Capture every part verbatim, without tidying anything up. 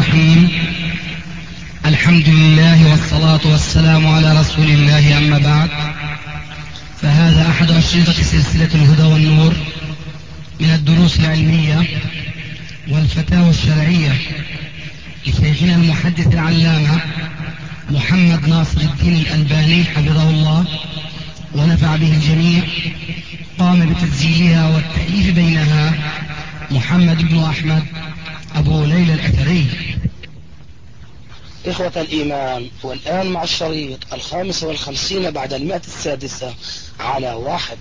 الرحيم. الحمد لله والصلاة والسلام على رسول الله، أما بعد، فهذا أحد أشرطة سلسلة الهدى والنور من الدروس العلمية والفتاوى الشرعية لشيخنا المحدث العلامة محمد ناصر الدين الألباني حفظه الله ونفع به الجميع. قام بتسجيلها والتأليف بينها محمد بن أحمد أبو ليلى الأثري. إخوة الإيمان، والآن مع الشريط الخامس والخمسين بعد المئة السادسة على واحد.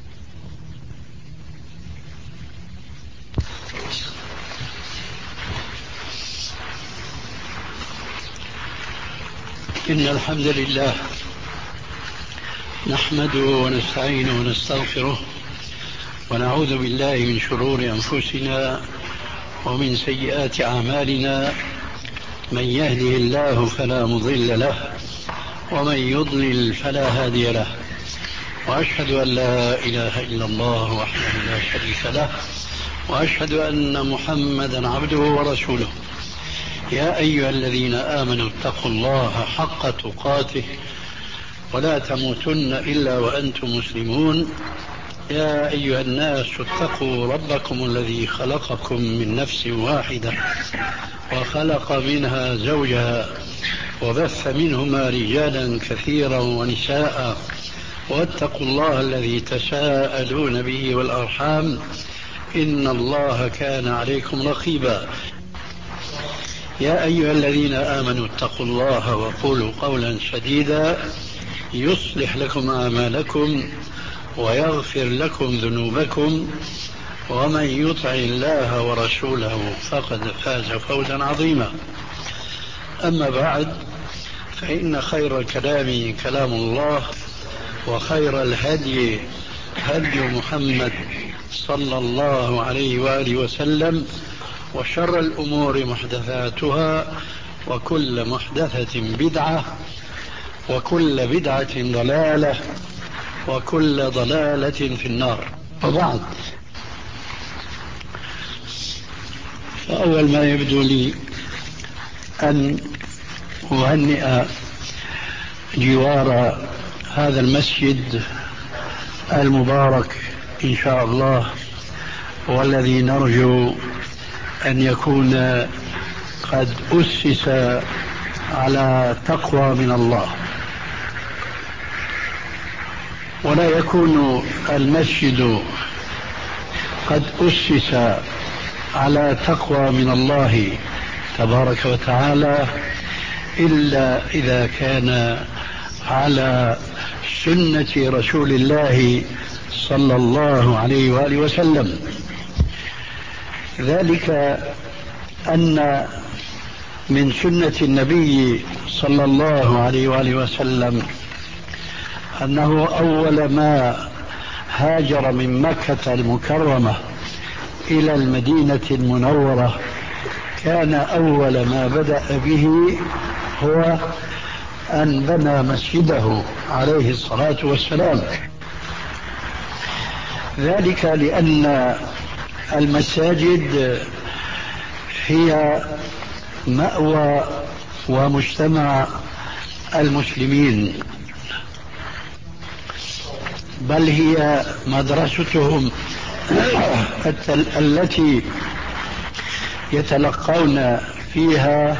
إن الحمد لله نحمده ونستعينه ونستغفره ونعوذ بالله من شرور أنفسنا ومن سيئات أعمالنا. من يهده الله فلا مضل له ومن يضلل فلا هادي له، وأشهد أن لا إله إلا الله وحده لا شريك له، وأشهد أن محمدا عبده ورسوله. يا أيها الذين آمنوا اتقوا الله حق تقاته ولا تموتن إلا وأنتم مسلمون. يا أيها الناس اتقوا ربكم الذي خلقكم من نفس واحدة وخلق منها زوجها وبث منهما رجالا كثيرا ونساء، واتقوا الله الذي تساءلون به والأرحام إن الله كان عليكم رقيبا. يا أيها الذين آمنوا اتقوا الله وقولوا قولا سديدا يصلح لكم أعمالكم ويغفر لكم ذنوبكم، ومن يطع الله ورسوله فقد فاز فوزا عظيما. أما بعد، فإن خير الكلام كلام الله، وخير الهدي هدي محمد صلى الله عليه وآله وسلم، وشر الأمور محدثاتها، وكل محدثة بدعة، وكل بدعة ضلالة، وكل ضلالة في النار. وبعد، فأول ما يبدو لي أن أهنئ جوار هذا المسجد المبارك إن شاء الله، والذي نرجو أن يكون قد أسس على تقوى من الله، ولا يكون المسجد قد أسس على تقوى من الله تبارك وتعالى إلا إذا كان على سنة رسول الله صلى الله عليه وآله وسلم. ذلك أن من سنة النبي صلى الله عليه وآله وسلم أنه أول ما هاجر من مكة المكرمة إلى المدينة المنورة كان أول ما بدأ به هو أن بنى مسجده عليه الصلاة والسلام. ذلك لأن المساجد هي مأوى ومجتمع المسلمين، بل هي مدرستهم التي يتلقون فيها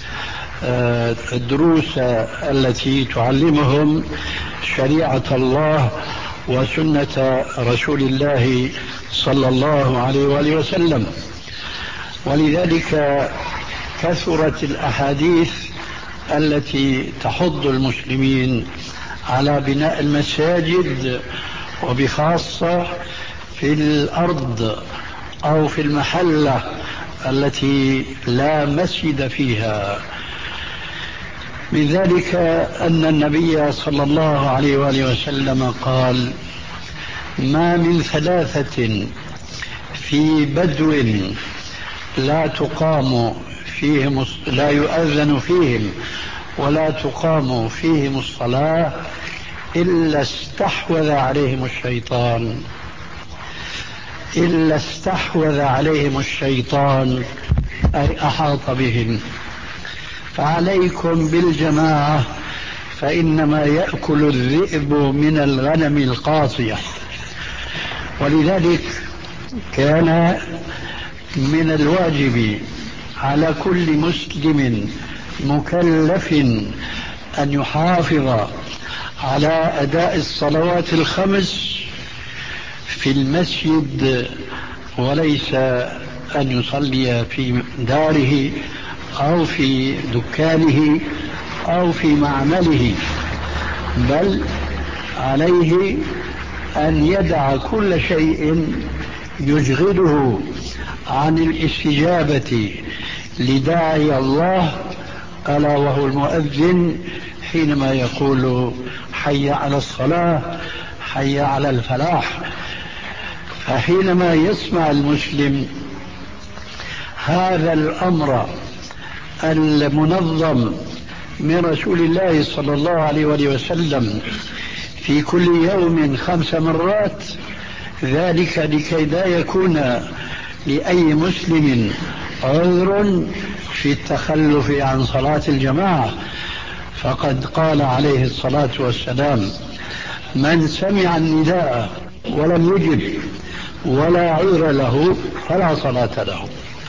الدروس التي تعلمهم شريعة الله وسنة رسول الله صلى الله عليه وآله وسلم. ولذلك كثرت الأحاديث التي تحض المسلمين على بناء المساجد، وبخاصة في الأرض أو في المحلة التي لا مسجد فيها. من ذلك أن النبي صلى الله عليه وآله وسلم قال: ما من ثلاثة في بدو لا تقام فيهم لا يؤذن فيهم ولا تقام فيهم الصلاة إلا استحوذ عليهم الشيطان إلا استحوذ عليهم الشيطان أي أحاط بهم. فعليكم بالجماعة فإنما يأكل الذئب من الغنم القاصية. ولذلك كان من الواجب على كل مسلم مكلف أن يحافظ على أداء الصلوات الخمس في المسجد، وليس أن يصلي في داره أو في دكانه أو في معمله، بل عليه أن يدع كل شيء يشغله عن الاستجابة لداعي الله، ألا وهو المؤذن، حينما يقول حي على الصلاة حي على الفلاح. فحينما يسمع المسلم هذا الأمر المنظم من رسول الله صلى الله عليه وسلم في كل يوم خمس مرات، ذلك لكي لا يكون لأي مسلم عذر في التخلف عن صلاة الجماعة. فقد قال عليه الصلاة والسلام: من سمع النداء ولم يجب ولا عذر له فلا صلاة له.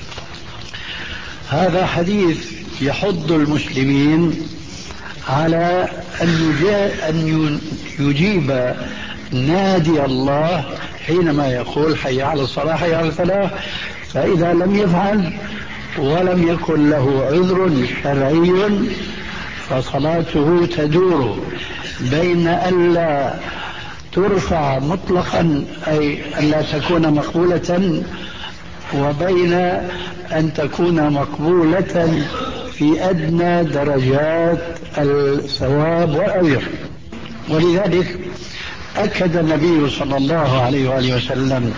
هذا حديث يحض المسلمين على أن يجيب نادي الله حينما يقول حي على الصلاة حي على الفلاح، فإذا لم يفعل ولم يكن له عذر شرعي فصلاته تدور بين ألا ترفع مطلقا أي ألا تكون مقبولة، وبين أن تكون مقبولة في أدنى درجات الثواب والأجر. ولذلك أكد النبي صلى الله عليه وآله وسلم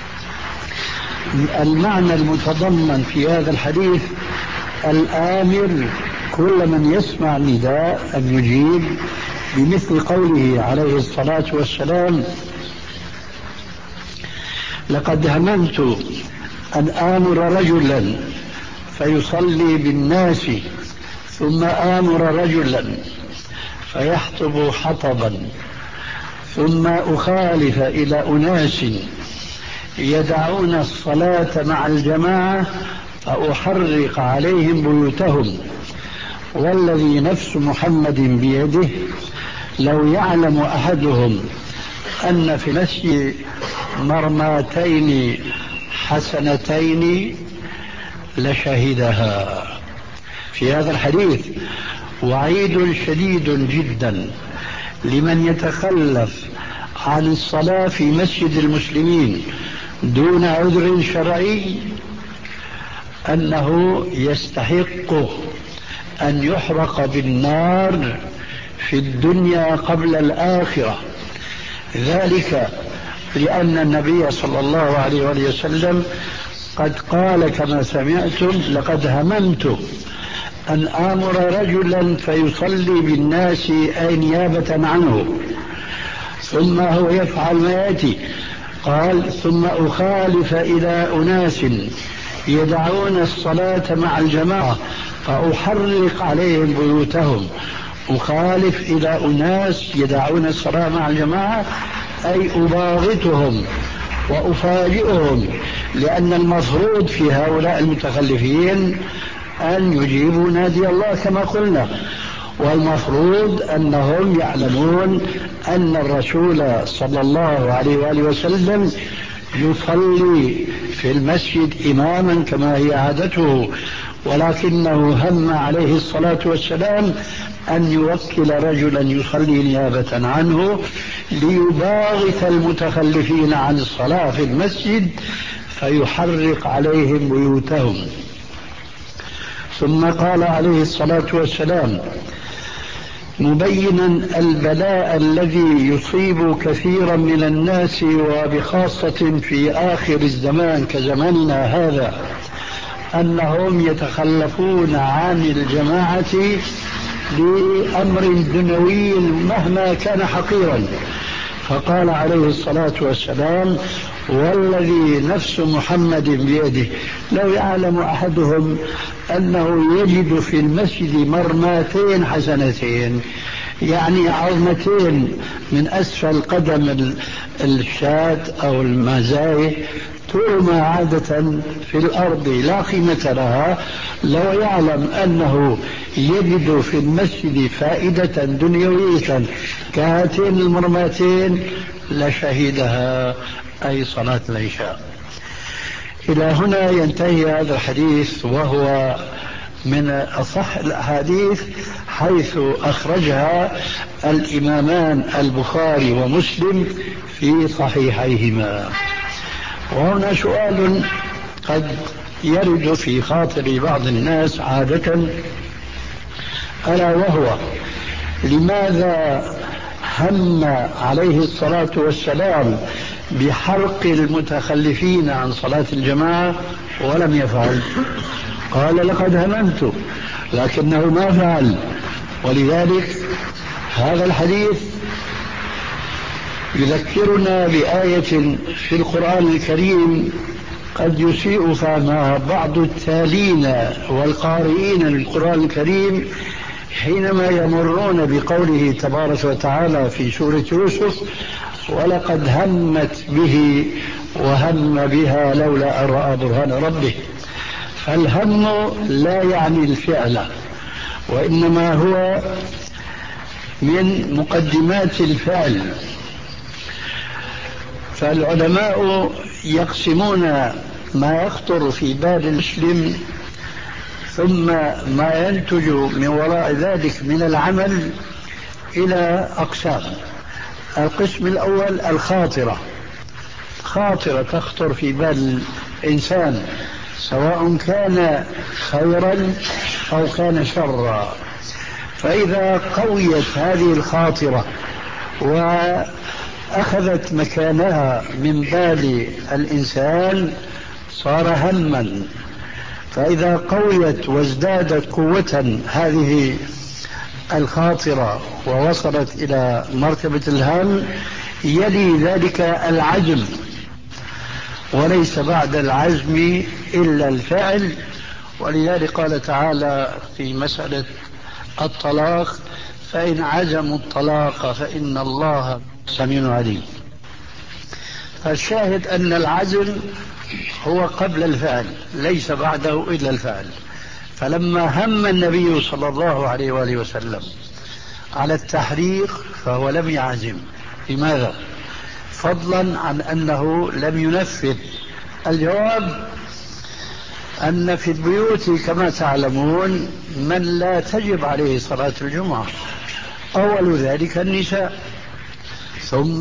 المعنى المتضمن في هذا الحديث، الآمر كل من يسمع النداء أن يجيب، بمثل قوله عليه الصلاة والسلام: لقد هممت أن آمر رجلا فيصلي بالناس ثم آمر رجلا فيحطب حطبا ثم أخالف إلى أناس يدعون الصلاة مع الجماعة فأحرق عليهم بيوتهم، والذي نفس محمد بيده لو يعلم أحدهم أن في المسجد مرماتين حسنتين لشهدها. في هذا الحديث وعيد شديد جدا لمن يتخلف عن الصلاة في مسجد المسلمين دون عذر شرعي، أنه يستحق أن يحرق بالنار في الدنيا قبل الآخرة. ذلك لأن النبي صلى الله عليه وسلم قد قال كما سمعتم: لقد هممت أن آمر رجلا فيصلي بالناس أي نيابة عنه، ثم هو يفعل ما يأتي، قال: ثم أخالف إلى أناس يدعون الصلاة مع الجماعة فأحرق عليهم بيوتهم. أخالف إلى أناس يدعون الصلاة مع الجماعة أي أباغتهم وأفاجئهم، لأن المفروض في هؤلاء المتخلفين أن يجيبوا نادي الله كما قلنا، والمفروض أنهم يعلمون أن الرسول صلى الله عليه وآله وسلم يصلي في المسجد إماما كما هي عادته، ولكنه هم عليه الصلاة والسلام أن يوكل رجلا يصلي نيابة عنه ليباغت المتخلفين عن الصلاة في المسجد فيحرق عليهم بيوتهم. ثم قال عليه الصلاة والسلام مبينا البلاء الذي يصيب كثيرا من الناس وبخاصة في آخر الزمان كزماننا هذا، أنهم يتخلفون عن الجماعة لأمر دنيوي مهما كان حقيرا. فقال عليه الصلاة والسلام: والذي نفس محمد بيده لو يعلم أحدهم أنه يجد في المسجد مرماتين حسنتين، يعني عظمتين من أسفل قدم الشاة أو المزاية ترمى عادة في الأرض لا قيمة لها، لو يعلم أنه يجد في المسجد فائدة دنيوية كهاتين المرماتين لشهدها، أي صلاة العشاء. إلى هنا ينتهي هذا الحديث، وهو من أصح الأحاديث حيث أخرجها الإمامان البخاري ومسلم في صحيحيهما. وهنا سؤال قد يرد في خاطر بعض الناس عادة، ألا وهو: لماذا هم عليه الصلاة والسلام بحرق المتخلفين عن صلاة الجماعة ولم يفعل؟ قال: لقد هممت، لكنه ما فعل. ولذلك هذا الحديث يذكرنا بآية في القرآن الكريم قد يسيء فهمها بعض التالين والقارئين للقرآن الكريم حينما يمرون بقوله تبارك وتعالى في سورة يوسف: ولقد همت به وهم بها لولا أن رأى برهان ربه. فالهم لا يعني الفعل، وإنما هو من مقدمات الفعل. فالعلماء يقسمون ما يخطر في بال المسلم ثم ما ينتج من وراء ذلك من العمل إلى أقسام. القسم الأول الخاطرة، خاطرة تخطر في بال الإنسان سواء كان خيرا أو كان شرا، فإذا قويت هذه الخاطرة وأخذت مكانها من بال الإنسان صار هما. فإذا قويت وازدادت قوة هذه الخاطرة ووصلت إلى مرتبة الهم، يلي ذلك العزم، وليس بعد العزم إلا الفعل. ولذلك قال تعالى في مسألة الطلاق: فإن عزموا الطلاق فإن الله سميع عليم. فالشاهد أن العزم هو قبل الفعل، ليس بعده إلا الفعل. فلما هم النبي صلى الله عليه وآله وسلم على التحريق فهو لم يعزم. لماذا؟ فضلا عن أنه لم ينفذ. الجواب أن في البيوت كما تعلمون من لا تجب عليه صلاة الجمعة، أول ذلك النساء، ثم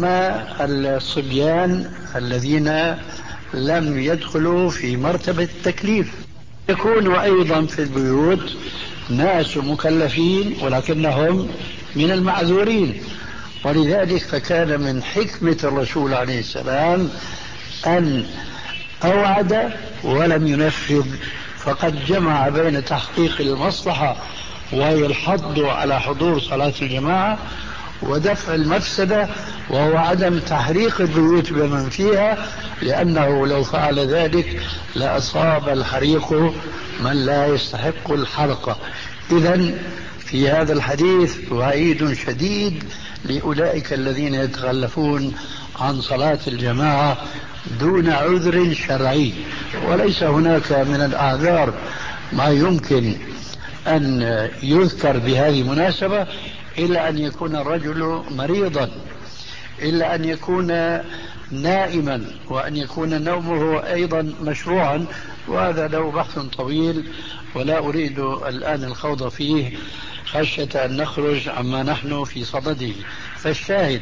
الصبيان الذين لم يدخلوا في مرتبة التكليف. يكون أيضا في البيوت ناس مكلفين ولكنهم من المعذورين. ولذلك فكان من حكمة الرسول عليه السلام أن أوعد ولم ينفذ، فقد جمع بين تحقيق المصلحة وهي الحض على حضور صلاة الجماعة ودفع المفسدة وهو عدم تحريق البيوت بمن فيها، لأنه لو فعل ذلك لأصاب الحريق من لا يستحق الحرق. إذن في هذا الحديث وعيد شديد لأولئك الذين يتخلفون عن صلاة الجماعة دون عذر شرعي. وليس هناك من الأعذار ما يمكن أن يذكر بهذه المناسبة إلا أن يكون الرجل مريضا، إلا أن يكون نائما، وأن يكون نومه أيضا مشروعا، وهذا له بحث طويل ولا أريد الآن الخوض فيه خشية أن نخرج عما نحن في صدده. فالشاهد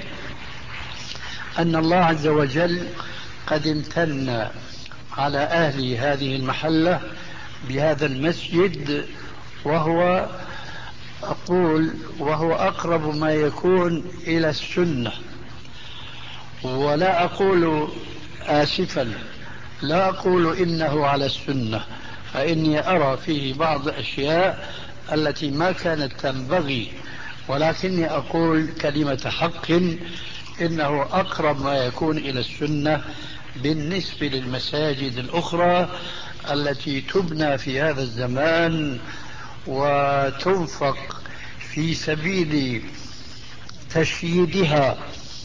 أن الله عز وجل قد امتن على أهل هذه المحلة بهذا المسجد، وهو أقول وهو أقرب ما يكون إلى السنة. ولا أقول آسفا، لا أقول إنه على السنة، فإني أرى فيه بعض الأشياء التي ما كانت تنبغي، ولكني أقول كلمة حق إنه أقرب ما يكون إلى السنة بالنسبة للمساجد الأخرى التي تبنى في هذا الزمان وتنفق في سبيل تشييدها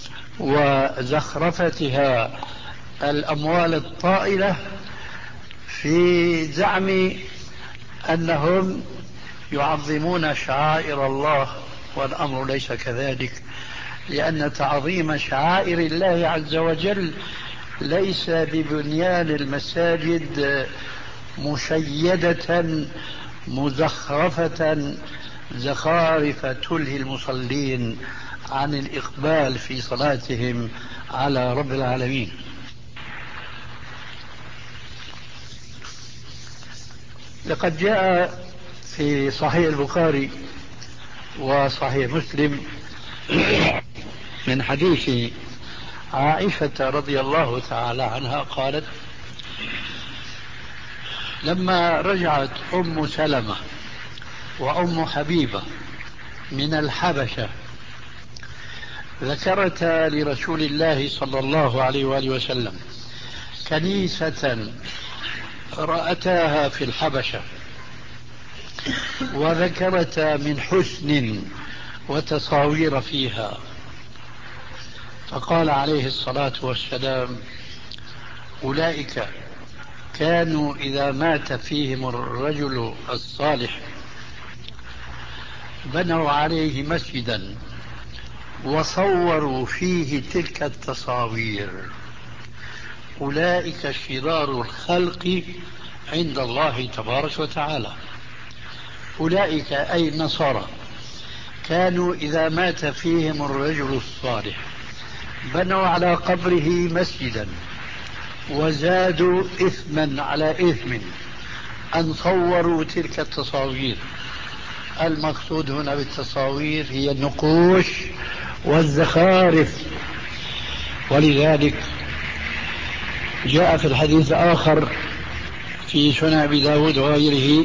وزخرفتها الأموال الطائلة في زعم أنهم يعظمون شعائر الله، والأمر ليس كذلك، لأن تعظيم شعائر الله عز وجل ليس ببنيان المساجد مشيدة مزخرفة زخارف تلهي المصلين عن الإقبال في صلاتهم على رب العالمين. لقد جاء في صحيح البخاري وصحيح مسلم من حديث عائشة رضي الله تعالى عنها قالت: لما رجعت أم سلمة وأم حبيبة من الحبشة ذكرتا لرسول الله صلى الله عليه وآله وسلم كنيسة رأتاها في الحبشة، وذكرتا من حسن وتصاوير فيها، فقال عليه الصلاة والسلام: أولئك كانوا إذا مات فيهم الرجل الصالح بنوا عليه مسجدا وصوروا فيه تلك التصاوير، أولئك شرار الخلق عند الله تبارك وتعالى. أولئك أي النصارى كانوا إذا مات فيهم الرجل الصالح بنوا على قبره مسجدا وزادوا إثما على إثم أن صوروا تلك التصاوير. المقصود هنا بالتصاوير هي النقوش والزخارف. ولذلك جاء في الحديث الآخر في سنن أبي داود وغيره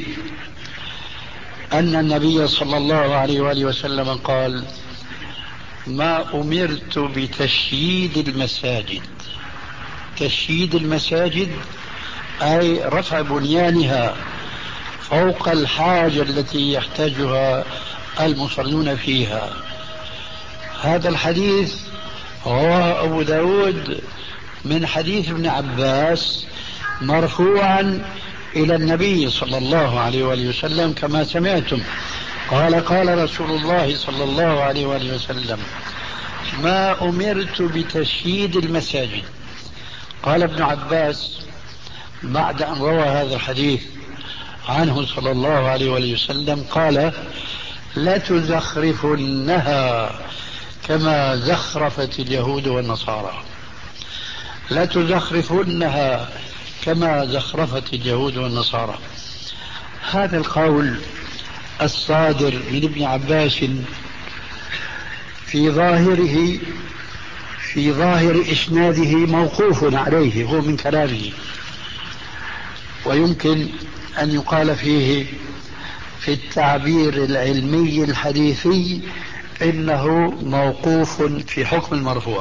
أن النبي صلى الله عليه وآله وسلم قال: ما أمرت بتشييد المساجد. تشييد المساجد أي رفع بنيانها فوق الحاجة التي يحتاجها المصلون فيها. هذا الحديث رواه أبو داود من حديث ابن عباس مرفوعا إلى النبي صلى الله عليه وآله وسلم كما سمعتم. قال: قال رسول الله صلى الله عليه وآله وسلم: ما أمرت بتشييد المساجد. قال ابن عباس بعد أن روى هذا الحديث عنه صلى الله عليه وآله وسلم قال: لتزخرفنها كما زخرفت اليهود والنصارى. لتزخرفنها كما زخرفت اليهود والنصارى. هذا القول الصادر من ابن عباس في ظاهره في ظاهر إسناده موقوف عليه، هو من كلامه، ويمكن أن يقال فيه في التعبير العلمي الحديثي إنه موقوف في حكم المرفوع،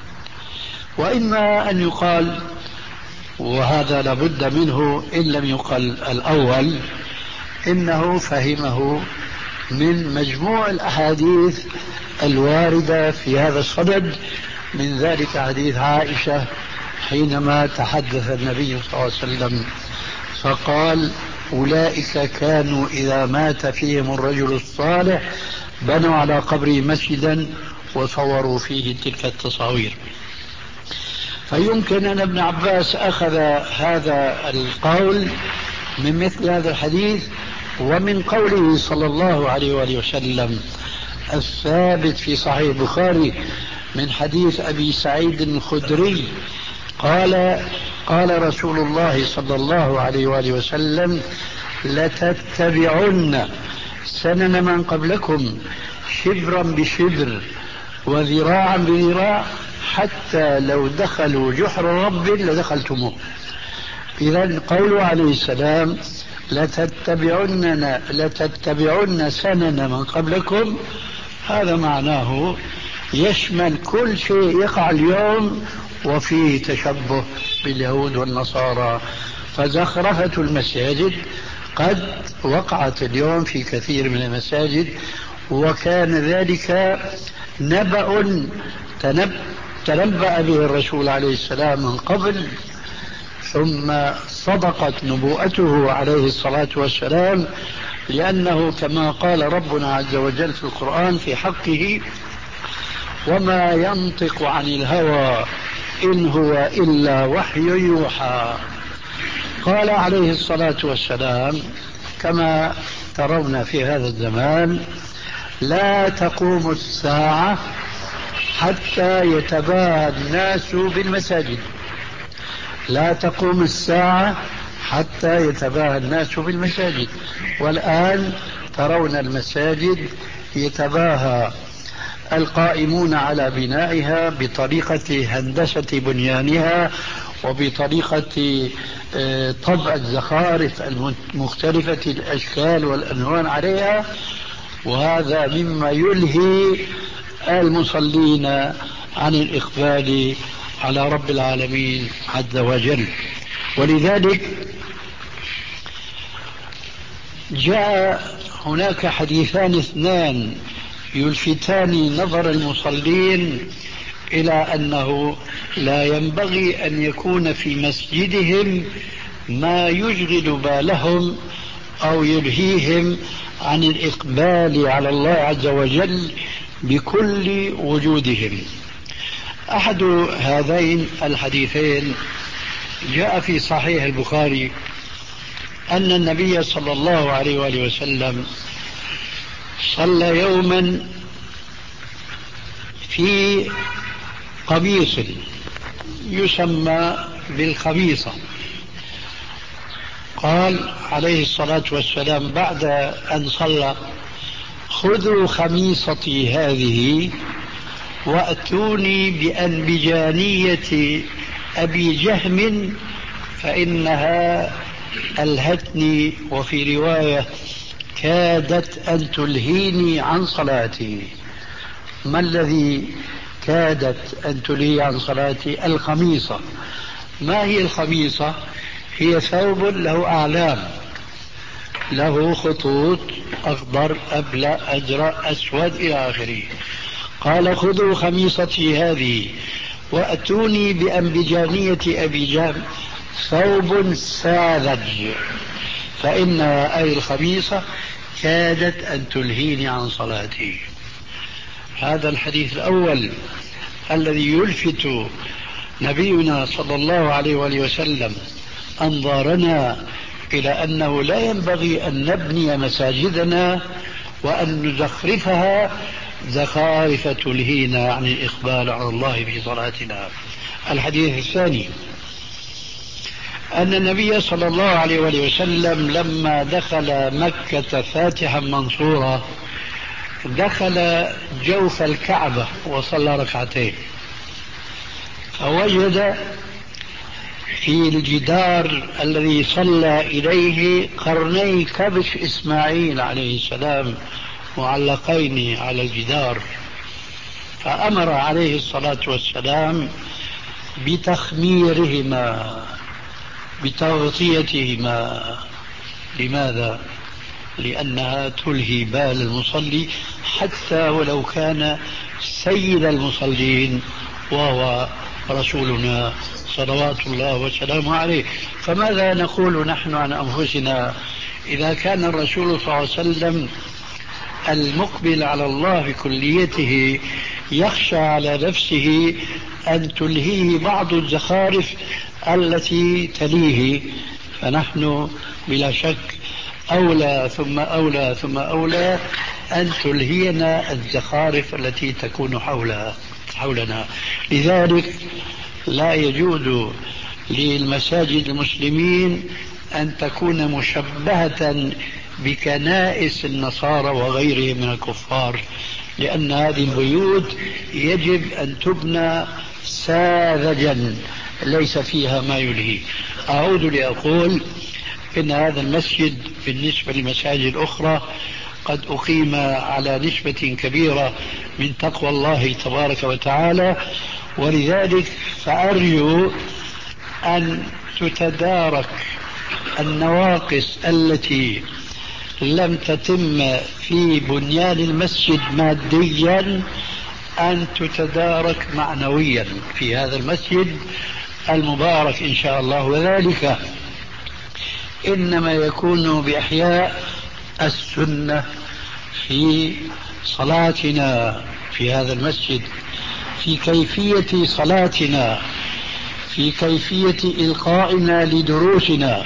وإما أن يقال، وهذا لابد منه إن لم يقل الأول، إنه فهمه من مجموع الأحاديث الواردة في هذا الصدد، من ذلك حديث عائشة حينما تحدث النبي صلى الله عليه وسلم فقال: أولئك كانوا إذا مات فيهم الرجل الصالح بنوا على قبره مسجدا وصوروا فيه تلك التصاوير. فيمكن أن ابن عباس أخذ هذا القول من مثل هذا الحديث ومن قوله صلى الله عليه وآله وسلم الثابت في صحيح البخاري من حديث أبي سعيد الخدري قال: قال رسول الله صلى الله عليه وآله وسلم: لتتبعن سنن من قبلكم شبرا بشبر وذراعا بذراع حتى لو دخلوا جحر رب لدخلتموه. إذن قوله عليه السلام: لتتبعن, لتتبعن سنن من قبلكم، هذا معناه يشمل كل شيء يقع اليوم وفيه تشبه باليهود والنصارى. فزخرفة المساجد قد وقعت اليوم في كثير من المساجد، وكان ذلك نبأ تنبأ به الرسول عليه السلام من قبل، ثم صدقت نبوءته عليه الصلاة والسلام، لأنه كما قال ربنا عز وجل في القرآن في حقه: وما ينطق عن الهوى إن هو إلا وحي يوحى. قال عليه الصلاة والسلام كما ترون في هذا الزمان: لا تقوم الساعة حتى يتباهى الناس بالمساجد. لا تقوم الساعة حتى يتباهى الناس بالمساجد. والآن ترون المساجد يتباهى القائمون على بنائها بطريقة هندسة بنيانها وبطريقة طبع الزخارف المختلفة الأشكال والألوان عليها، وهذا مما يلهي المصلين عن الإقبال على رب العالمين عز وجل. ولذلك جاء هناك حديثان اثنان يلفتان نظر المصلين إلى أنه لا ينبغي أن يكون في مسجدهم ما يشغل بالهم أو يلهيهم عن الإقبال على الله عز وجل بكل وجودهم. أحد هذين الحديثين جاء في صحيح البخاري أن النبي صلى الله عليه وآله وسلم صلى يوما في قميص يسمى بالخميصة. قال عليه الصلاة والسلام بعد أن صلى: خذوا خميصتي هذه وأتوني بأنبجانية أبي جهم فإنها ألهتني، وفي رواية كادت أن تلهيني عن صلاتي. ما الذي كادت أن تلهي عن صلاتي؟ الخميصة. ما هي الخميصة؟ هي ثوب له أعلام، له خطوط أخضر أبلى أجرى أسود إلى آخره. قال: خذوا خميصتي هذه وأتوني بأنبجانية أبي جهم، ثوب ساذج، فإنها أي الخميصة كادت أن تلهيني عن صلاتي. هذا الحديث الأول الذي يلفت نبينا صلى الله عليه وآله وسلم أنظارنا إلى أنه لا ينبغي أن نبني مساجدنا وأن نزخرفها زخارف تلهينا عن الإقبال على الله في صلاتنا. الحديث الثاني أن النبي صلى الله عليه وآله وسلم لما دخل مكة فاتحا منصورا دخل جوف الكعبة وصلى ركعتين، فوجد في الجدار الذي صلى إليه قرني كبش إسماعيل عليه السلام معلقين على الجدار، فأمر عليه الصلاة والسلام بتخميرهما بتغطيتهما. لماذا؟ لأنها تلهي بال المصلي حتى ولو كان سيد المصلين وهو رسولنا صلوات الله وسلامه عليه. فماذا نقول نحن عن أنفسنا إذا كان الرسول صلى الله عليه وسلم المقبل على الله بكليته يخشى على نفسه أن تلهيه بعض الزخارف التي تليه؟ فنحن بلا شك أولى ثم أولى ثم أولى أن تلهينا الزخارف التي تكون حولها حولنا. لذلك لا يجوز للمساجد المسلمين أن تكون مشبهة بكنائس النصارى وغيرهم من الكفار، لأن هذه البيوت يجب أن تبنى ساذجا ليس فيها ما يلهي. أعود لأقول إن هذا المسجد بالنسبة للمساجد الأخرى قد أقيم على نسبة كبيرة من تقوى الله تبارك وتعالى، ولذلك فأرجو أن تتدارك النواقص التي لم تتم في بنيان المسجد ماديا أن تتدارك معنويا في هذا المسجد المبارك إن شاء الله، وذلك إنما يكون بإحياء السنة في صلاتنا في هذا المسجد، في كيفية صلاتنا، في كيفية إلقائنا لدروسنا.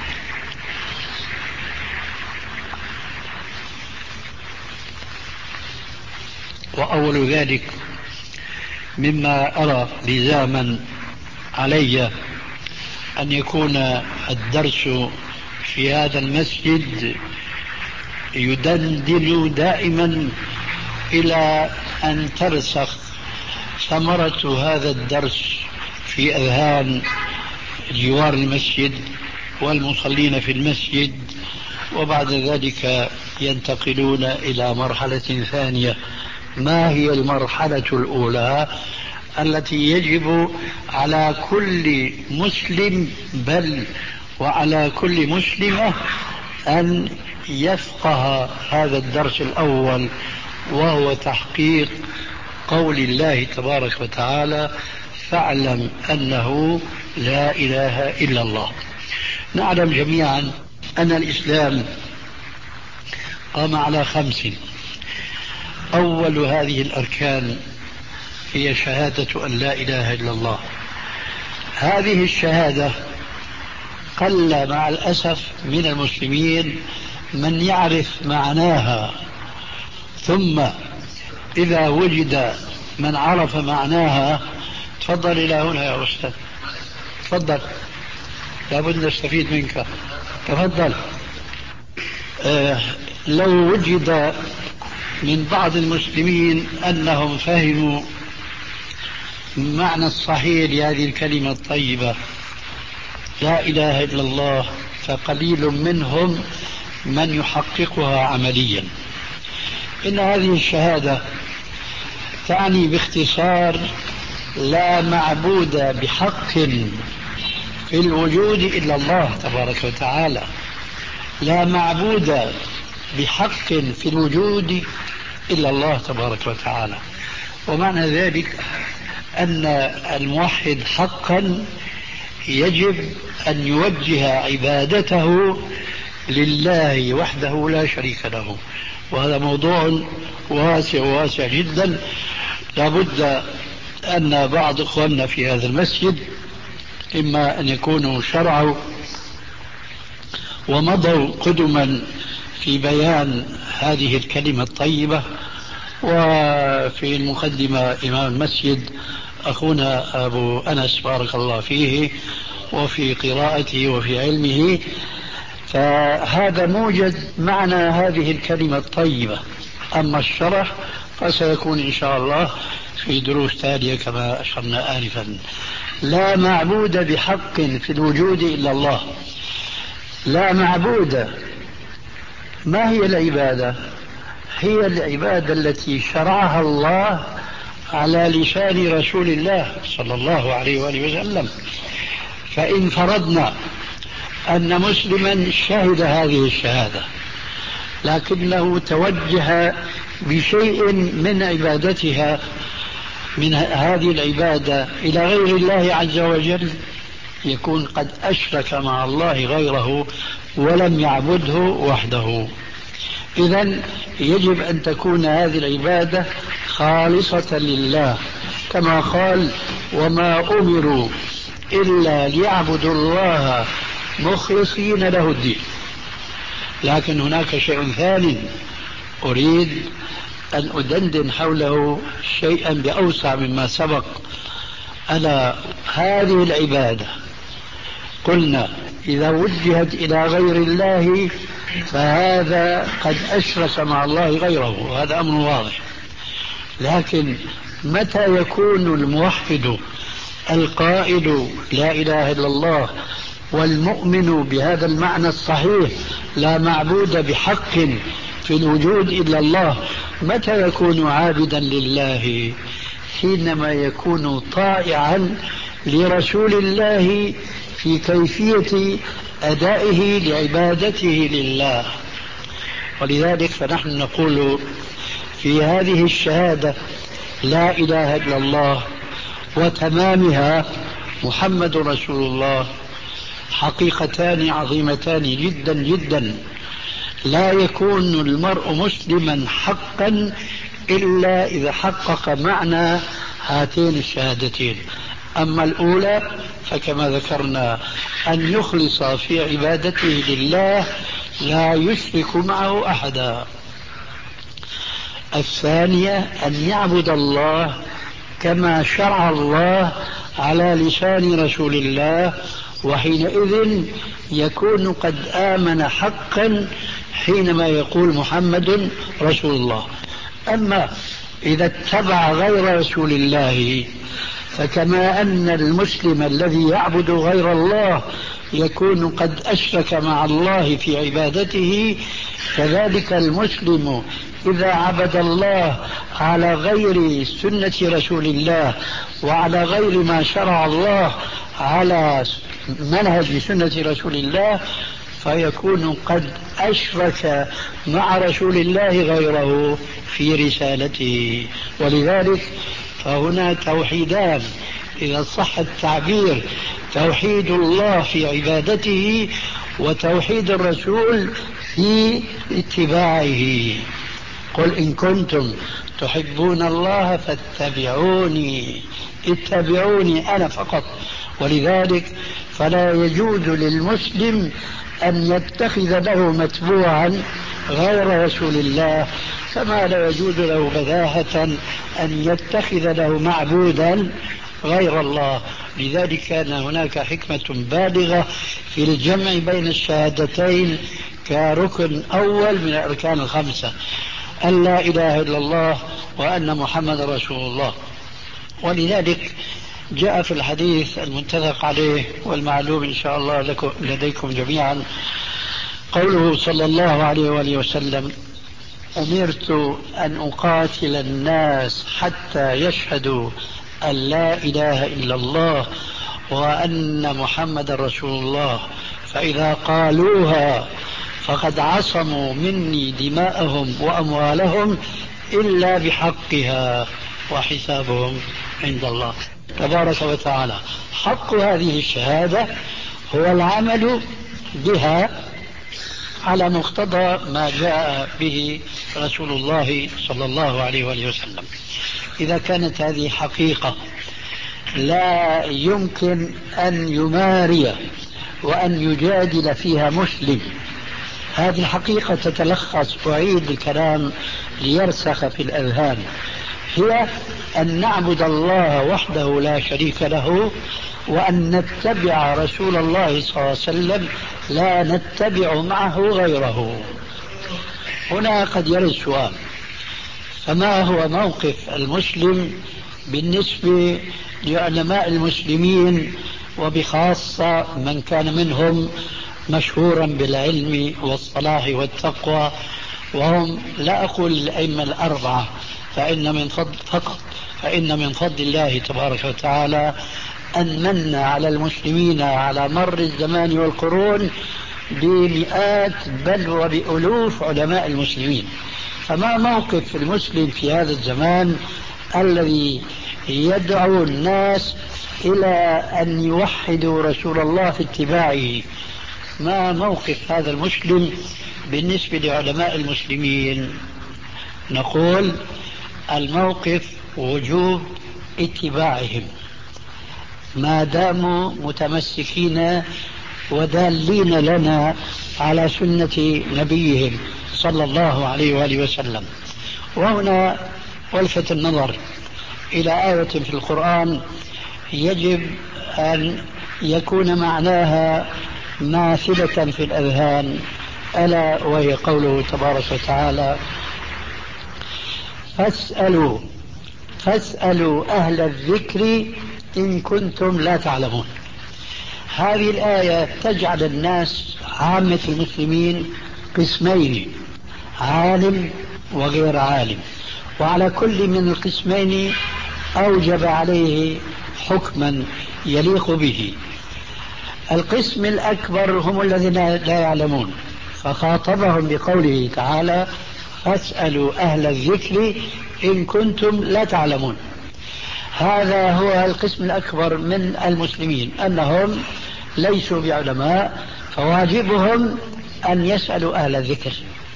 وأول ذلك مما أرى لزاما علي أن يكون الدرس في هذا المسجد يدندن دائما إلى أن ترسخ ثمرة هذا الدرس في أذهان جوار المسجد والمصلين في المسجد، وبعد ذلك ينتقلون إلى مرحلة ثانية. ما هي المرحلة الأولى التي يجب على كل مسلم بل وعلى كل مسلمة أن يفقه هذا الدرس الأول، وهو تحقيق قول الله تبارك وتعالى: فاعلم أنه لا إله إلا الله. نعلم جميعا أن الإسلام قام على خمس. أول هذه الأركان هي شهادة أن لا إله إلا الله. هذه الشهادة قل مع الأسف من المسلمين من يعرف معناها، ثم إذا وجد من عرف معناها، تفضل إلى هنا يا أستاذ، تفضل، لابد نستفيد منك، تفضل. آه لو وجد من بعض المسلمين أنهم فهموا معنى الصحيح لهذه الكلمة الطيبة لا إله إلا الله، فقليل منهم من يحققها عمليا. إن هذه الشهادة تعني باختصار: لا معبود بحق في الوجود إلا الله تبارك وتعالى. لا معبود بحق في الوجود إلا الله تبارك وتعالى. ومعنى ذلك أن الموحد حقا يجب أن يوجه عبادته لله وحده لا شريك له. وهذا موضوع واسع واسع جدا، لابد أن بعض إخواننا في هذا المسجد إما أن يكونوا شرعوا ومضوا قدما في بيان هذه الكلمة الطيبة. وفي المقدمة إمام المسجد أخونا أبو أنس بارك الله فيه، وفي قراءته وفي علمه، فهذا موجد معنى هذه الكلمة الطيبة. أما الشرح فسيكون إن شاء الله في دروس تالية كما أشرنا آنفا. لا معبود بحق في الوجود إلا الله. لا معبود، ما هي العبادة؟ هي العبادة التي شرعها الله على لسان رسول الله صلى الله عليه وآله وسلم. فإن فرضنا أن مسلما شهد هذه الشهادة لكنه توجه بشيء من عبادتها من هذه العبادة إلى غير الله عز وجل، يكون قد أشرك مع الله غيره ولم يعبده وحده. إذن يجب أن تكون هذه العبادة خالصة لله، كما قال: وما أمروا إلا ليعبدوا الله مخلصين له الدين. لكن هناك شيء ثاني أريد أن أدندن حوله شيئا بأوسع مما سبق، ألا هذه العبادة قلنا إذا وجهت إلى غير الله فهذا قد أشرك مع الله غيره، وهذا أمر واضح. لكن متى يكون الموحد القائل لا إله إلا الله والمؤمن بهذا المعنى الصحيح لا معبود بحق في الوجود إلا الله، متى يكون عابدا لله؟ حينما يكون طائعا لرسول الله في كيفية أدائه لعبادته لله. ولذلك فنحن نقول في هذه الشهادة لا إله إلا الله وتمامها محمد رسول الله حقيقتان عظيمتان جدا جدا. لا يكون المرء مسلما حقا إلا إذا حقق معنى هاتين الشهادتين. أما الأولى فكما ذكرنا أن يخلص في عبادته لله لا يشرك معه أحدا. الثانية أن يعبد الله كما شرع الله على لسان رسول الله، وحينئذ يكون قد آمن حقا حينما يقول محمد رسول الله. أما إذا اتبع غير رسول الله فكما أن المسلم الذي يعبد غير الله يكون قد أشرك مع الله في عبادته، كذلك المسلم إذا عبد الله على غير سنة رسول الله وعلى غير ما شرع الله على منهج سنة رسول الله فيكون قد أشرك مع رسول الله غيره في رسالته. ولذلك فهنا توحيدان إذا صح التعبير: توحيد الله في عبادته وتوحيد الرسول في اتباعه. قل إن كنتم تحبون الله فاتبعوني، اتبعوني أنا فقط. ولذلك فلا يجوز للمسلم أن يتخذ له متبوعا غير رسول الله، كما لا يجوز له بداهة أن يتخذ له معبودا غير الله. لذلك كان هناك حكمة بالغة في الجمع بين الشهادتين كركن أول من الأركان الخمسة: أن لا إله إلا الله وأن محمد رسول الله. ولذلك جاء في الحديث المتفق عليه والمعلوم إن شاء الله لكم لديكم جميعا قوله صلى الله عليه وآله وسلم: أمرت أن أقاتل الناس حتى يشهدوا أن لا إله إلا الله وأن محمد رسول الله، فإذا قالوها فقد عصموا مني دماءهم وأموالهم إلا بحقها وحسابهم عند الله تبارك وتعالى. حق هذه الشهادة هو العمل بها على مقتضى ما جاء به رسول الله صلى الله عليه وآله وسلم. إذا كانت هذه حقيقة لا يمكن أن يماري وأن يجادل فيها مسلم، هذه الحقيقة تتلخص، أعيد الكلام ليرسخ في الأذهان، هي أن نعبد الله وحده لا شريك له، وأن نتبع رسول الله صلى الله عليه وسلم لا نتبع معه غيره. هنا قد يرد سؤال: فما هو موقف المسلم بالنسبة لعلماء المسلمين وبخاصة من كان منهم مشهورا بالعلم والصلاح والتقوى، وهم لا أقول الأئمة الأربعة فإن من فضل فقط فإن من فضل الله تبارك وتعالى أن من على المسلمين على مر الزمان والقرون بمئات بل وبألوف علماء المسلمين. فما موقف المسلم في هذا الزمان الذي يدعو الناس إلى أن يوحدوا رسول الله في اتباعه؟ ما موقف هذا المسلم بالنسبة لعلماء المسلمين؟ نقول الموقف وجوب اتباعهم ما داموا متمسكين ودالين لنا على سنة نبيهم صلى الله عليه وآله وسلم. وهنا ولفت النظر إلى آية في القرآن يجب أن يكون معناها ماثلة في الأذهان، ألا وهي قوله تبارك وتعالى: فاسألوا فاسألوا أهل الذكر إن كنتم لا تعلمون. هذه الآية تجعل الناس عامة المسلمين قسمين: عالم وغير عالم، وعلى كل من القسمين أوجب عليه حكما يليق به. القسم الأكبر هم الذين لا يعلمون، فخاطبهم بقوله تعالى فاسألوا أهل الذكر إن كنتم لا تعلمون. هذا هو القسم الأكبر من المسلمين، أنهم ليسوا بعلماء، فواجبهم أن يسألوا أهل الذكر.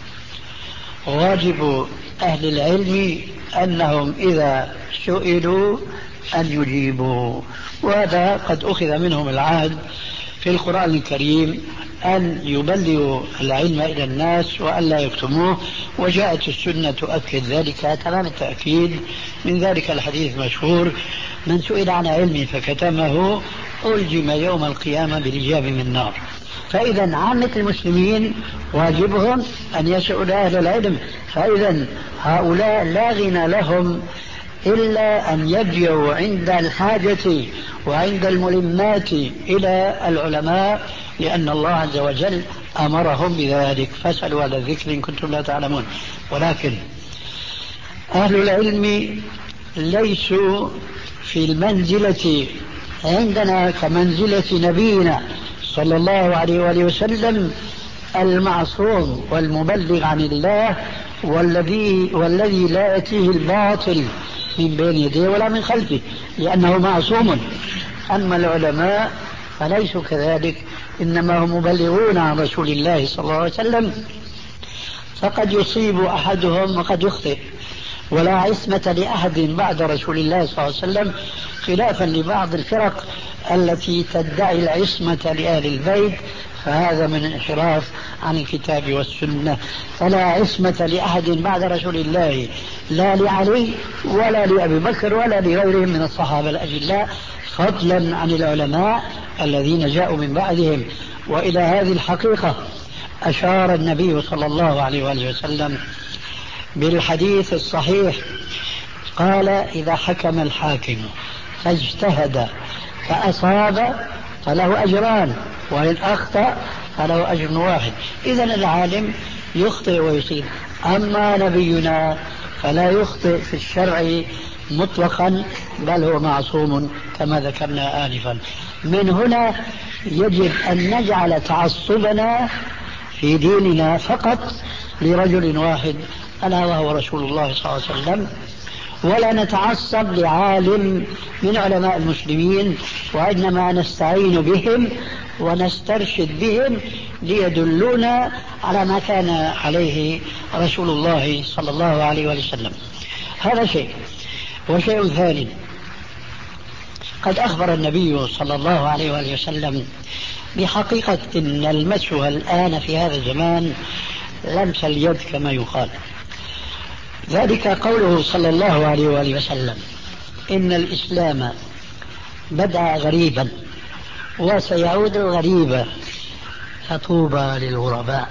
واجب أهل العلم أنهم إذا سئلوا أن يجيبوا، وهذا قد أخذ منهم العهد في القرآن الكريم أن يبلغوا العلم إلى الناس وأن لا يكتموه، وجاءت السنة تؤكد ذلك تمام التأكيد. من ذلك الحديث المشهور من سئل عن علم فكتمه ألجم يوم القيامة بلجام من نار. فإذا عامة المسلمين واجبهم أن يسألوا أهل العلم، فإذا هؤلاء لا غنى لهم إلا أن يجوا عند الحاجة وعند الملمات إلى العلماء، لأن الله عز وجل أمرهم بذلك فاسألوا أهل الذكر إن كنتم لا تعلمون. ولكن أهل العلم ليسوا في المنزلة عندنا كمنزلة نبينا صلى الله عليه وآله وسلم المعصوم والمبلغ عن الله، والذي والذي لا يأتيه الباطل من بين يديه ولا من خلفه، لأنه معصوم. أما العلماء فليسوا كذلك، إنما هم مبلغون عن رسول الله صلى الله عليه وسلم، فقد يصيب أحدهم وقد يخطئ، ولا عصمة لأحد بعد رسول الله صلى الله عليه وسلم، خلافا لبعض الفرق التي تدعي العصمة لأهل البيت، فهذا من انحراف عن الكتاب والسنة. فلا عصمة لأحد بعد رسول الله، لا لعلي ولا لأبي بكر ولا لغيرهم من الصحابة الأجلاء، فضلا عن العلماء الذين جاءوا من بعدهم. وإلى هذه الحقيقة أشار النبي صلى الله عليه وآله وسلم بالحديث الصحيح، قال إذا حكم الحاكم فاجتهد فأصاب فله أجران، وإن أخطأ فله أجر واحد. إذن العالم يخطئ ويصيب، أما نبينا فلا يخطئ في الشرع مطلقا، بل هو معصوم كما ذكرنا آنفا. من هنا يجب أن نجعل تعصبنا في ديننا فقط لرجل واحد ألا وهو رسول الله صلى الله عليه وسلم، ولا نتعصب لعالم من علماء المسلمين، وإنما نستعين بهم ونسترشد بهم ليدلونا على ما كان عليه رسول الله صلى الله عليه وسلم. هذا شيء. وشيء ثاني، قد أخبر النبي صلى الله عليه وسلم بحقيقة أن المسوى الآن في هذا الزمان لمس اليد كما يقال. ذلك قوله صلى الله عليه وآله وسلم إن الإسلام بدأ غريبا وسيعود غريبا فطوبى للغرباء.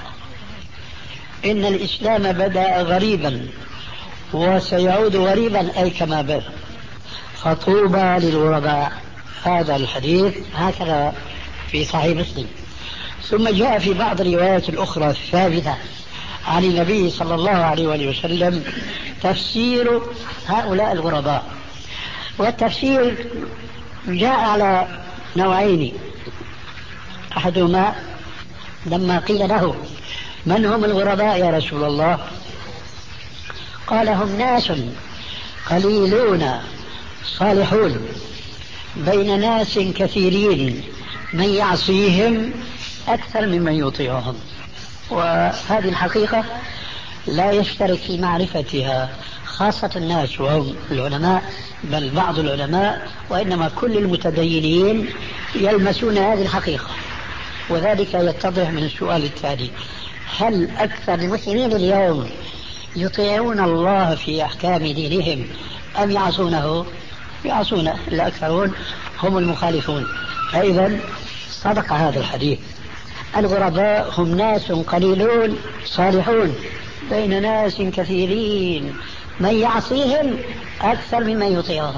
إن الإسلام بدأ غريبا وسيعود غريبا أي كما بدأ، فطوبى للغرباء. هذا الحديث هكذا في صحيح مسلم. ثم جاء في بعض الروايات الأخرى الثابتة عن النبي صلى الله عليه وسلم تفسير هؤلاء الغرباء، والتفسير جاء على نوعين. أحدهما لما قيل له من هم الغرباء يا رسول الله، قال هم ناس قليلون صالحون بين ناس كثيرين من يعصيهم أكثر ممن يطيعهم. وهذه الحقيقة لا يشترك في معرفتها خاصة الناس وهم العلماء، بل بعض العلماء، وإنما كل المتدينين يلمسون هذه الحقيقة. وذلك يتضح من السؤال التالي: هل أكثر المسلمين اليوم يطيعون الله في أحكام دينهم أم يعصونه؟ يعصونه، الأكثرون هم المخالفون. فإذا صدق هذا الحديث، الغرباء هم ناس قليلون صالحون بين ناس كثيرين من يعصيهم أكثر ممن يطيعهم.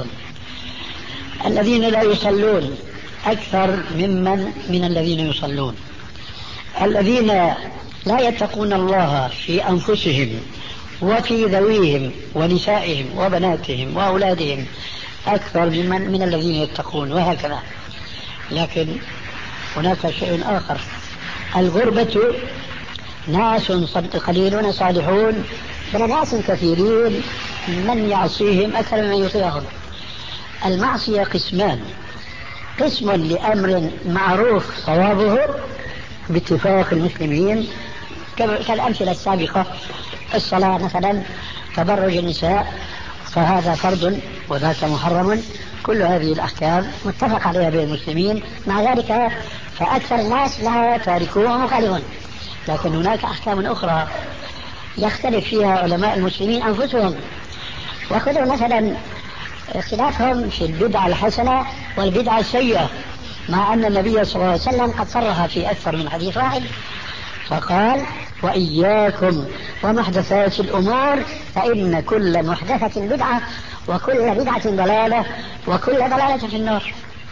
الذين لا يصلون أكثر ممن من الذين يصلون. الذين لا يتقون الله في أنفسهم وفي ذويهم ونسائهم وبناتهم وأولادهم أكثر من, من الذين يتقون وهكذا. لكن هناك شيء آخر، الغربة ناس قليلون صالحون بين ناس كثيرين من يعصيهم أكثر من يطيعهم. المعصية قسمان: قسم لأمر معروف صوابه باتفاق المسلمين كالأمثلة السابقة، الصلاة مثلا، تبرج النساء فهذا فرض وذاك محرم، كل هذه الأحكام متفق عليها بين المسلمين، مع ذلك فأكثر الناس لها تاركون ومخالفون. لكن هناك أحكام أخرى يختلف فيها علماء المسلمين أنفسهم، وخذوا مثلا اختلافهم في البدعة الحسنة والبدعة السيئة، مع أن النبي صلى الله عليه وسلم قد صرها في أكثر من حديث واحد فقال: وإياكم ومحدثات الأمور فإن كل محدثة بدعة وكل بدعة ضلالة وكل ضلالة في النار.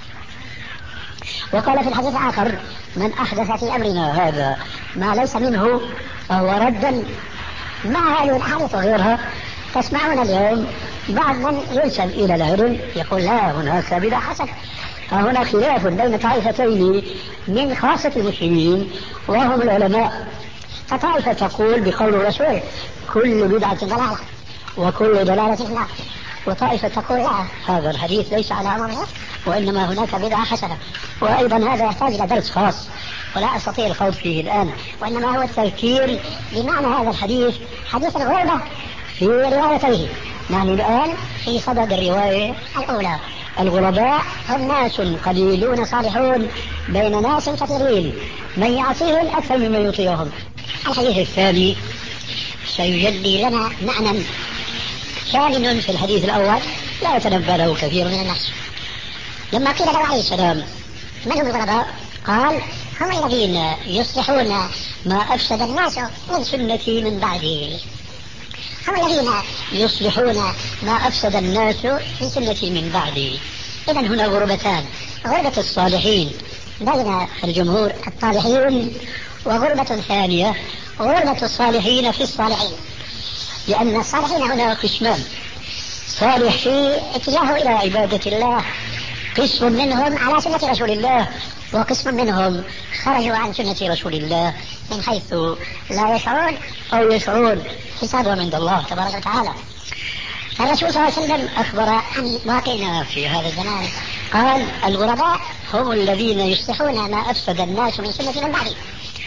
وقال في الحديث الآخر: من أحدث في أمرنا هذا ما ليس منه فهو رد. مع هذه الأحاديث وغيرها تسمعون اليوم بعض من ينسب إلى العلم يقول لا هناك بدعة حسنة. فهنا خلاف بين طائفتين من خاصة المسلمين وهم العلماء، فطائفة تقول بقول الرسول: كل بدعة ضلالة وكل ضلالة في النار، وطائفة تقول لا هذا الحديث ليس على عمومه وإنما هناك بدعة حسنة. وأيضا هذا يحتاج إلى درس خاص ولا أستطيع الخوض فيه الآن، وإنما هو التذكير بمعنى هذا الحديث، حديث الغربة في روايته. نحن الآن في صدد الرواية الأولى: الغرباء هم ناس قليلون صالحون بين ناس كثيرين من يعصيهم أكثر ممن يطيعهم. الحديث الثاني سيجلي لنا معنى كامن في الحديث الأول لا يتنبه له كثير من الناس. لما قيل له عليه السلام: من هم الغرباء؟ قال: هم الذين يصلحون ما أفسد الناس من سنتي من بعدي. هم الذين يصلحون ما أفسد الناس من سنتي من بعدي. إذن هنا غربتان: غربة الصالحين بين الجمهور الطالحين، وغربة ثانية غربة الصالحين في الصالحين. لأن الصالحين هنا قسمان: صالح في اتجاهه إلى عبادة الله، قسم منهم على سنة رسول الله، وقسم منهم خرجوا عن سنة رسول الله من حيث لا يشعرون أو يشعرون حسابهم عند الله تبارك وتعالى. الرسول صلى الله عليه وسلم أخبر عن واقعنا في هذا الزمان، قال: الغرباء هم الذين يصلحون ما أفسد الناس من سنة من بعدي.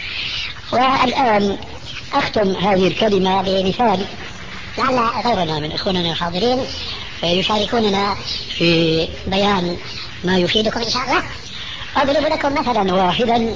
والآن أختم هذه الكلمة بمثال لعل غيرنا من إخواننا الحاضرين يشاركوننا في بيان ما يفيدكم إن شاء الله. أضرب لكم مثلا واحدا،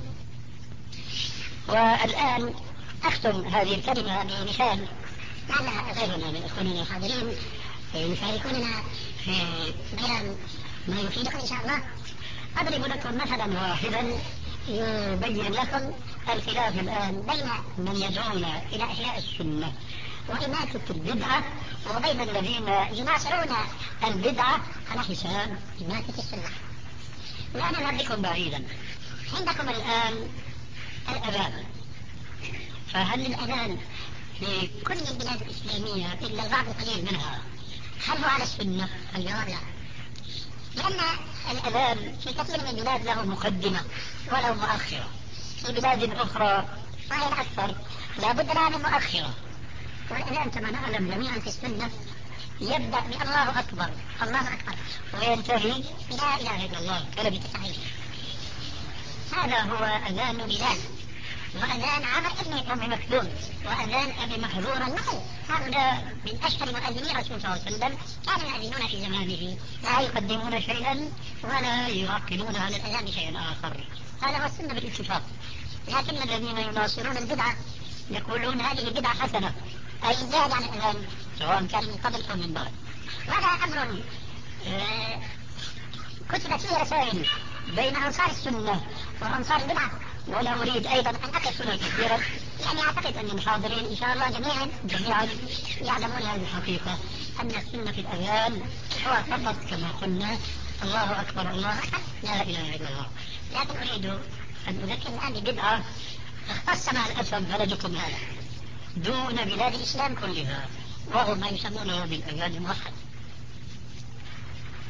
والآن أختم هذه الكلمة بمثال لعل غيرنا من إخواننا الحاضرين يشاركوننا في بيان ما يفيدكم إن شاء الله. أضرب لكم مثلا واحدا يبين لكم الخلاف الآن بين من يدعون إلى إحياء السنة وإماتة البدعة وبين الذين يناصرون البدعة على حساب إماتة السنة. وأنا نبيكم بعيدا، عندكم الآن الأذان، فهل الأذان في كل البلاد الإسلامية إلا البعض القليل منها هل هو على السنة؟ الجواب لا، لأن الأذان في كثير من البلاد له مقدمة ولو مؤخرة، في بلاد أخرى وهي الأكثر لا بد لها من مؤخرة. والأذان كما نعلم جميعا في السنة يبدأ بالله أكبر الله أكبر وينتهي بلا إله إلا الله كلمة التحريم. هذا هو أذان بلال، وأذان عمر بن أم مكتوم، وأذان أبي محذور النحل. هؤلاء من أشهر مؤذني رسول صلى الله عليه وسلم، كانوا يؤذنون في زمانه لا يقدمون شيئا ولا يعقلون على الأذان شيئا آخر. هذا هو السنة بالاتفاق. لكن الذين يناصرون البدعة يقولون هذه بدعة حسنة، أي زاد عن الأذان سواء كان من قبل أو من بعد. وهذا أمر آه كتبت فيه رسائل بين أنصار السنة وأنصار البدعة، ولا أريد أيضا أن أقف هنا كثيرا، يعني أعتقد أن الحاضرين إن شاء الله جميعا جميعا يعلمون هذه الحقيقة، أن السنة في الأذان هو فقط كما قلنا الله أكبر الله أكبر لا إله إلا الله. لكن أريد أن أذكر الآن ببدعة اختص مع الأسف بلدكم هذا دون بلاد الإسلام كلها، وهو ما يسمونه بالأذان الموحد.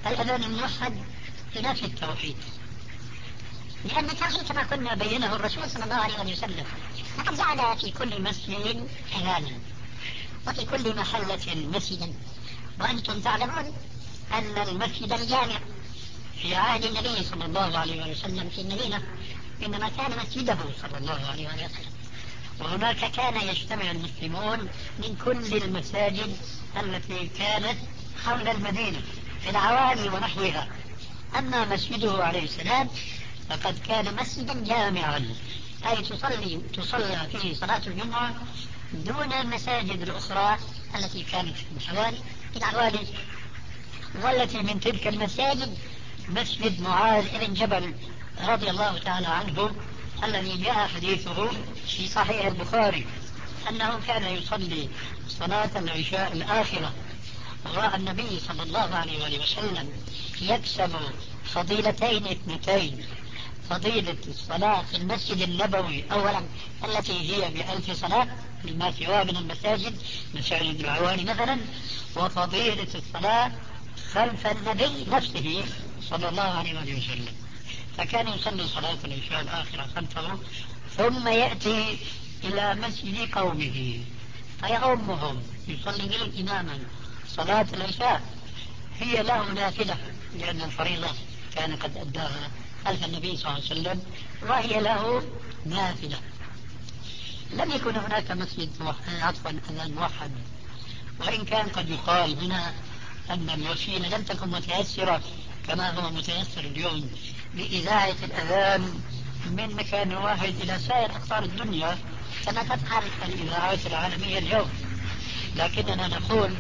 الأذان الموحد ينافي التوحيد، لأن التوحيد كما قلنا بينه الرسول صلى الله عليه وسلم، لقد جعل في كل مسجد أذانا وفي كل محلة مسجدا. وأنتم تعلمون أن المسجد الجامع في عهد النبي صلى الله عليه وسلم في المدينة إنما كان مسجده صلى الله عليه وسلم، وهناك كان يجتمع المسلمون من كل المساجد التي كانت حول المدينة في العوالي ونحوها. أما مسجده عليه السلام فقد كان مسجدا جامعا، أي تصلي تصلى فيه صلاة الجمعة دون المساجد الأخرى التي كانت في الحوالي في العوالي. والتي من تلك المساجد مسجد معاذ بن جبل رضي الله تعالى عنه، الذي جاء حديثه في صحيح البخاري أنه كان يصلي صلاة العشاء الآخرة، ورأى النبي صلى الله عليه وسلم يقسم فضيلتين اثنتين: فضيلة الصلاة في المسجد النبوي أولا التي هي بألف صلاة لما سواه من المساجد مساجد العوالي مثلا، وفضيلة الصلاة خلف النبي نفسه صلى الله عليه وسلم. فكان يصلي صلاة العشاء الآخرة خلفه، ثم يأتي إلى مسجد قومه فيؤمهم يصلي بهم إماما صلاة العشاء، هي له نافلة لأن الفريضة كان قد أداها خلف النبي صلى الله عليه وسلم، وهي له نافلة. لم يكن هناك مسجد عطفا أذان موحد، وإن كان قد يقال هنا أن الوسيلة لم تكن متيسرة كما هو متيسر اليوم بإذاعة الأذان من مكان واحد إلى سائر أقطار الدنيا كما تفعل الإذاعات العالمية اليوم. لكننا نقول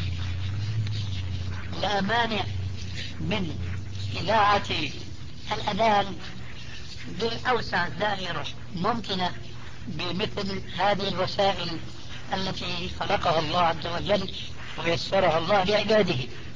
لا مانع من إذاعة الأذان بأوسع دائرة ممكنة بمثل هذه الوسائل التي خلقها الله عز وجل ويسرها الله لعباده،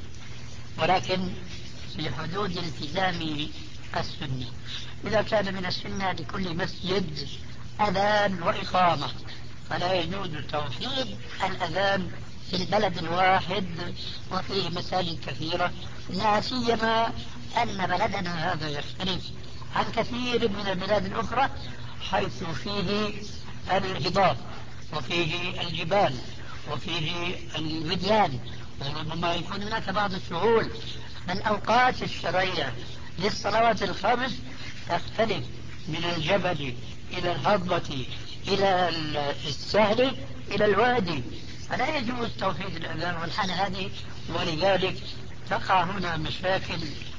ولكن في حدود التزام السنة. إذا كان من السنة لكل مسجد أذان وإقامة فلا يجوز توحيد الأذان في البلد الواحد وفيه مساجد كثيرة، لا سيما أن بلدنا هذا يختلف عن كثير من البلاد الأخرى حيث فيه الهضاب وفيه الجبال وفيه الوديان، وربما يكون هناك بعض السهول. الأوقات الشرعية للصلوات الخمس تختلف من الجبل إلى الهضبة إلى السهل إلى الوادي، فلا يجوز توحيد الأذان والحالة هذه. ولذلك تقع هنا مشاكل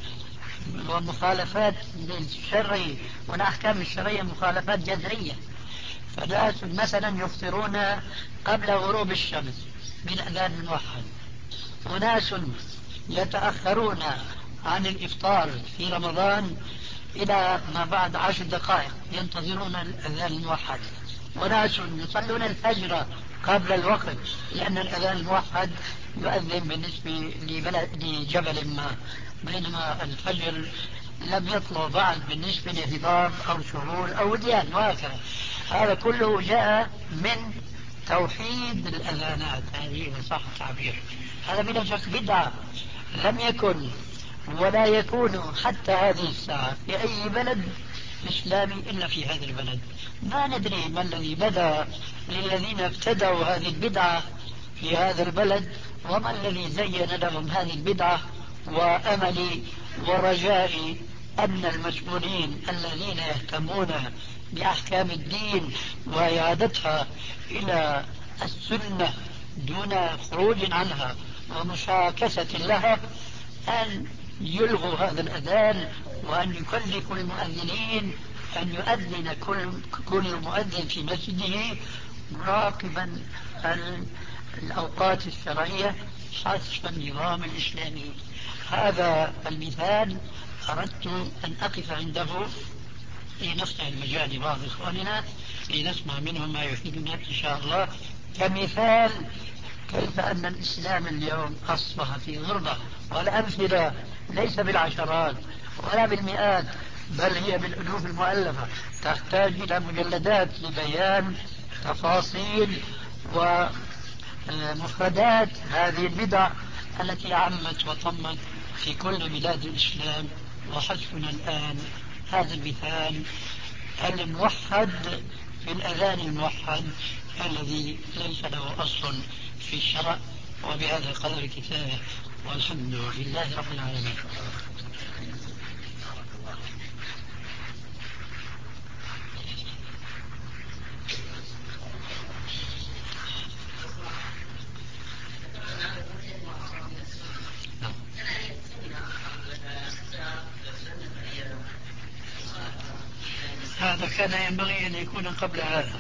ومخالفات للشرع والأحكام الشرعية، مخالفات جذرية. فناس مثلا يفطرون قبل غروب الشمس بالأذان الموحد، وناس يتأخرون عن الإفطار في رمضان إلى ما بعد عشر دقائق ينتظرون الأذان الموحد، وناس يصلون الفجر قبل الوقت لأن الأذان الموحد يؤذن بالنسبة لجبل ما، بينما الفجر لم يطلع بعد بالنسبة لهضاب أو شهور أو وديان وهكذا. هذا كله جاء من توحيد الأذانات، هذه صح التعبير. هذا بلا شك بدعة لم يكن ولا يكون حتى هذه الساعة في أي بلد إسلامي إلا في هذا البلد. ما ندري ما الذي بدأ للذين ابتدعوا هذه البدعة في هذا البلد، وما الذي زين لهم هذه البدعة. وأملي ورجائي أن المسؤولين الذين يهتمون بأحكام الدين وإعادتها إلى السنة دون خروج عنها ومشاكسة لها أن يلغوا هذا الأذان، وأن يكلفوا المؤذنين أن يؤذن كل, كل مؤذن في مسجده مراقبا الأوقات الشرعية حسب النظام الإسلامي. هذا المثال أردت أن أقف عنده لنفتح المجال لبعض إخواننا لنسمع منهم ما يفيدنا إن شاء الله، كمثال كيف أن الإسلام اليوم أصبح في غربة. والأمثلة ليس بالعشرات ولا بالمئات، بل هي بالألوف المؤلفة، تحتاج إلى مجلدات لبيان تفاصيل ومفردات هذه البدع التي عمت وطمت في كل بلاد الإسلام، وحسبنا الآن هذا المثال الموحد في الأذان الموحد الذي ليس له أصل في الشرع. وبهذا القدر كفاية، والحمد لله رب العالمين. هذا كان ينبغي أن يكون قبل هذا،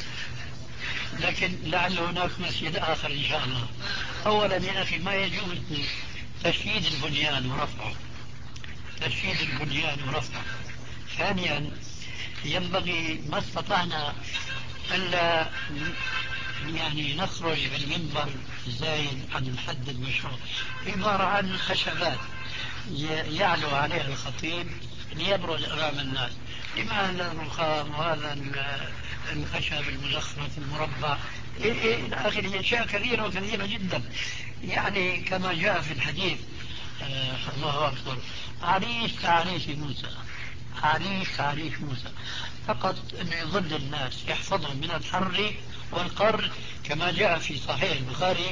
لكن لعل هناك مسجد آخر إن شاء الله. أولا يا أخي ما يجوز تشييد البنيان ورفعه، تشييد البنيان ورفعه. ثانيا ينبغي ما استطعنا ألا يعني نخرج بالمنبر زايد عن الحد المشروع، عبارة عن خشبات يعلو عليها الخطيب ليبرز أمام الناس. لماذا الرخام وهذا الخشب المزخرف المربع إلى آخره؟ أشياء كثيرة وكثيرة جدا، يعني كما جاء في الحديث آه الله أكبر، عريش كعريش موسى، عريش كعريش موسى، فقط أنه يظل الناس يحفظهم من الحر والقر، كما جاء في صحيح البخاري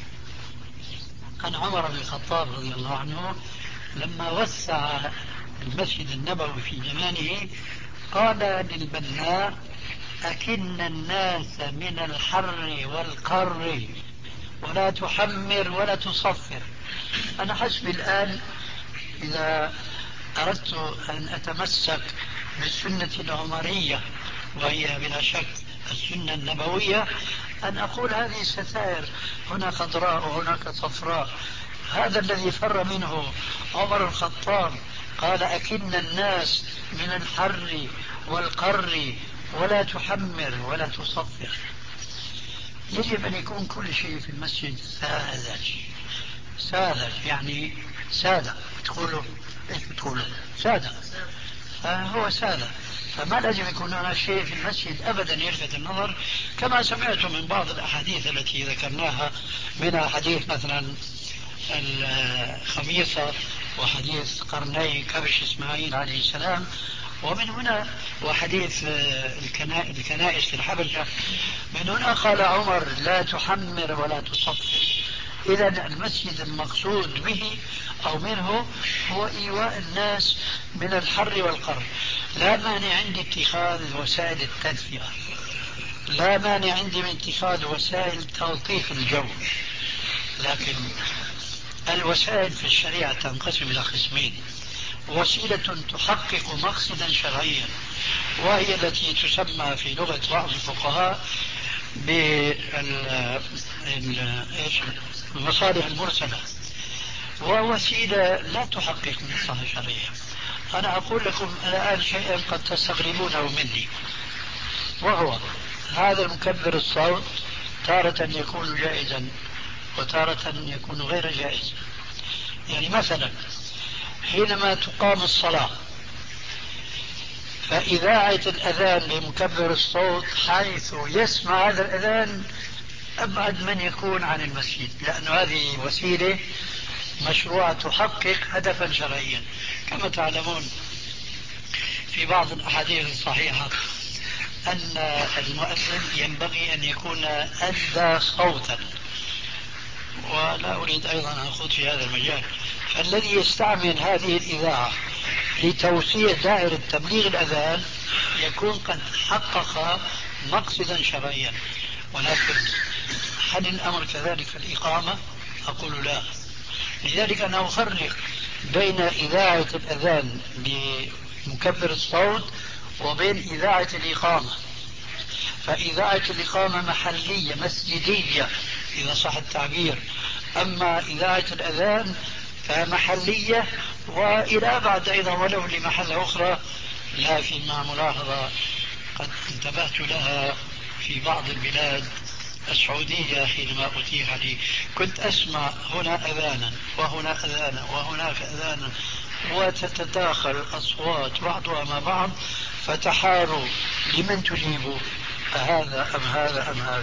عن عمر بن الخطاب رضي الله عنه لما وسع المسجد النبوي في زمانه قال للبناء: أكن الناس من الحر والقر ولا تحمر ولا تصفر. أنا حسبي الآن إذا أردت أن أتمسك بالسنة العمرية، وهي بلا شك السنة النبوية، أن أقول هذه الستائر هنا خضراء وهناك صفراء. هذا الذي فر منه عمر الخطاب، قال: أكن الناس من الحر والقر ولا تحمر ولا تصفر. يجب أن يكون كل شيء في المسجد ساذج، ساذج يعني سادة. تقولوا إيش بتقولوا؟ سادة، فهو سادة، فما لازم يكون هناك شيء في المسجد أبدا يلفت النظر، كما سمعت من بعض الأحاديث التي ذكرناها، منها حديث مثلا الخميصة وحديث قرني كبش إسماعيل عليه السلام، ومن هنا وحديث الكنائس في الحبشة. من هنا قال عمر: لا تحمر ولا تصفر. إذا المسجد المقصود به أو منه هو إيواء الناس من الحر والقر. لا مانع عندي اتخاذ وسائل التدفئة، لا مانع عندي من اتخاذ وسائل تلطيف الجو، لكن الوسائل في الشريعة تنقسم إلى قسمين: وسيلة تحقق مقصدا شرعيا، وهي التي تسمى في لغة بعض الفقهاء بالمصالح المرسلة، ووسيلة لا تحقق مصلحة شرعية. أنا أقول لكم الآن شيئا قد تستغربونه مني، وهو هذا المكبر الصوت تارة يكون جائزا وتارة يكون غير جائز. يعني مثلا حينما تقام الصلاة فإذاعة الأذان لمكبر الصوت حيث يسمع هذا الأذان أبعد من يكون عن المسجد، لأن هذه وسيلة مشروعة تحقق هدفا شرعيا. كما تعلمون في بعض الأحاديث الصحيحة أن المؤذن ينبغي أن يكون أدى صوتا، ولا أريد أيضا أن أخوض في هذا المجال. فالذي يستعمل هذه الإذاعة لتوسيع دائرة تبليغ الأذان يكون قد حقق مقصدا شرعيا. ولكن هل الأمر كذلك في الإقامة؟ أقول لا. لذلك أنا أفرق بين إذاعة الأذان بمكبر الصوت وبين إذاعة الإقامة. فإذاعة الإقامة محلية مسجدية إذا صح التعبير، أما إذاعة الأذان فمحلية وإلى أبعد أيضا ولو لمحلة أخرى. لكن مع ملاحظة قد انتبهت لها في بعض البلاد السعودية حينما أتيح لي، كنت أسمع هنا أذانا وهنا أذانا وهناك أذانا، وتتداخل الأصوات بعضها مع بعض، فتحاروا لمن تجيبوا، هذا أم هذا أم هذا.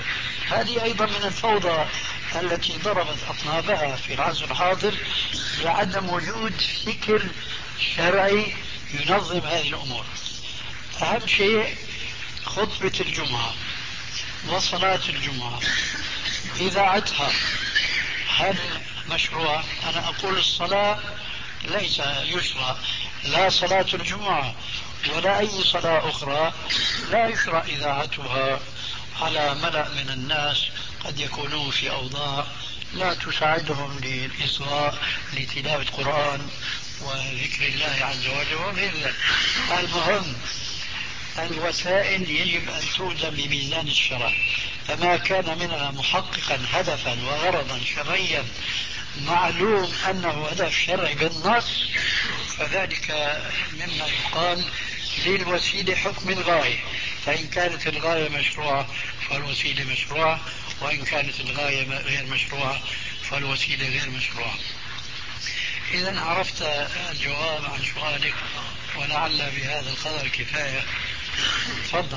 هذه أيضا من الفوضى التي ضربت أطنابها في العصر الحاضر لعدم وجود فكر شرعي ينظم هذه الأمور. أهم شيء خطبة الجمعة وصلاة الجمعة إذاعتها هل مشروع؟ أنا أقول الصلاة ليس يشرع، لا صلاة الجمعة ولا أي صلاة أخرى لا يشرع إذاعتها على ملأ من الناس قد يكونون في أوضاع لا تساعدهم للإصغاء لتلاوة قرآن وذكر الله عز وجل وغير ذلك. المهم الوسائل يجب أن توزن بميزان الشرع، فما كان منها محققا هدفا وغرضا شرعيا معلوم أنه هدف شرعي بالنص فذلك مما يقال للوسيلة حكم الغاية، فإن كانت الغاية مشروعة فالوسيلة مشروعة، وإن كانت الغاية غير مشروعة فالوسيلة غير مشروعة. إذا عرفت الجواب عن سؤالك ولعل بهذا القدر كفاية. تفضل.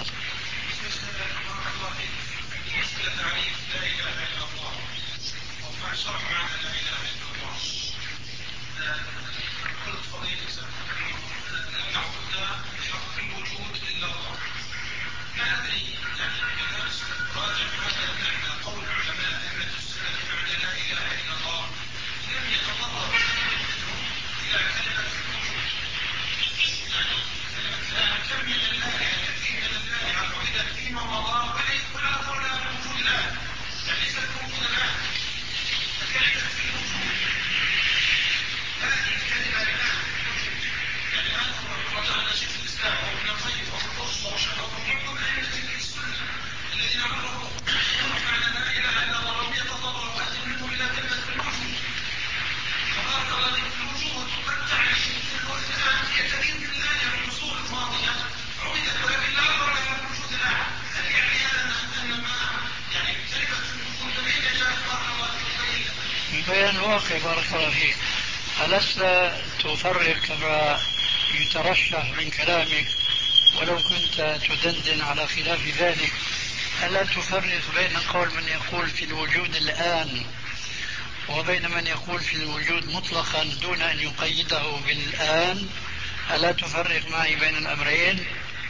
بيان واقع بارك الله فيك. ألست تفرق كما يترشح من كلامك ولو كنت تدندن على خلاف ذلك، ألا تفرق بين قول من يقول في الوجود الآن وبين من يقول في الوجود مطلقا دون أن يقيده بالآن؟ ألا تفرق معي بين الأمرين؟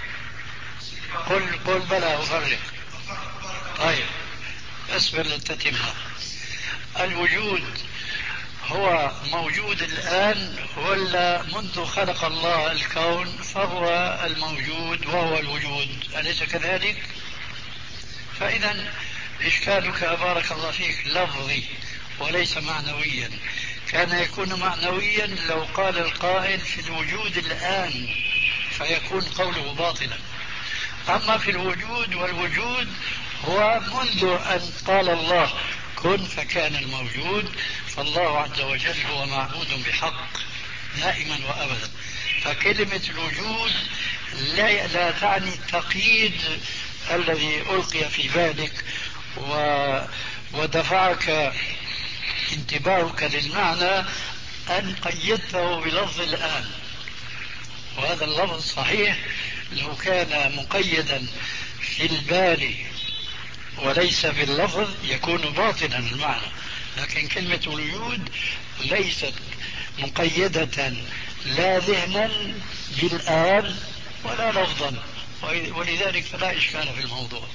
قل قل بلى أفرق. طيب اصبر للتتمة. الوجود هو موجود الآن ولا منذ خلق الله الكون فهو الموجود وهو الوجود، أليس كذلك؟ فإذا إشكالك بارك الله فيك لفظي وليس معنويا. كان يكون معنويا لو قال القائل في الوجود الآن فيكون قوله باطلا. أما في الوجود والوجود هو منذ أن قال الله كن فكان الموجود، فالله عز وجل هو معبود بحق دائما وأبدا. فكلمة الوجود لا, لا تعني التقييد الذي ألقي في بالك و ودفعك انتباهك للمعنى أن قيدته بلفظ الآن، وهذا اللفظ صحيح لو كان مقيدا في البال وليس باللفظ يكون باطلا المعنى، لكن كلمة الوجود ليست مقيدة لا ذهنا بالآن ولا لفظا، ولذلك فلا إشكال في الموضوع.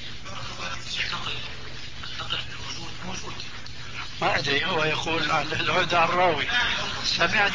ما أدري هو يقول عن العود عن الراوي. سمعت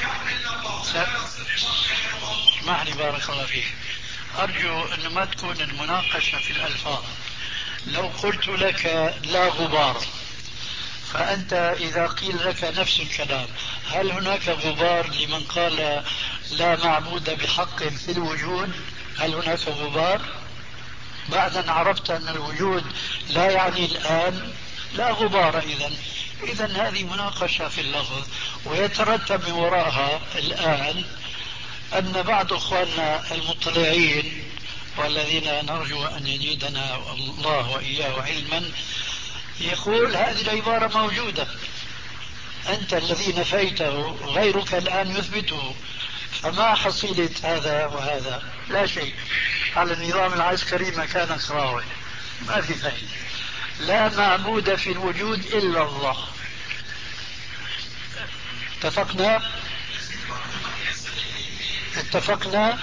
اسمعني بارك الله فيك، أرجو أن ما تكون المناقشة في الألفاظ. لو قلت لك لا غبار فأنت إذا قيل لك نفس الكلام هل هناك غبار لمن قال لا معبود بحق في الوجود؟ هل هناك غبار؟ بعد أن عرفت أن الوجود لا يعني الآن لا غبار. إذن إذن هذه مناقشة في اللفظ، ويترتب من وراءها الآن أن بعض أخواننا المطلعين والذين نرجو أن يزيدنا الله وإياه علما يقول هذه العبارة موجودة، أنت الذي نفيته غيرك الآن يثبته، فما حصيلة هذا وهذا؟ لا شيء. على النظام العسكري مكان كراوي ما في فائدة. لا معبود في الوجود إلا الله. اتفقنا اتفقنا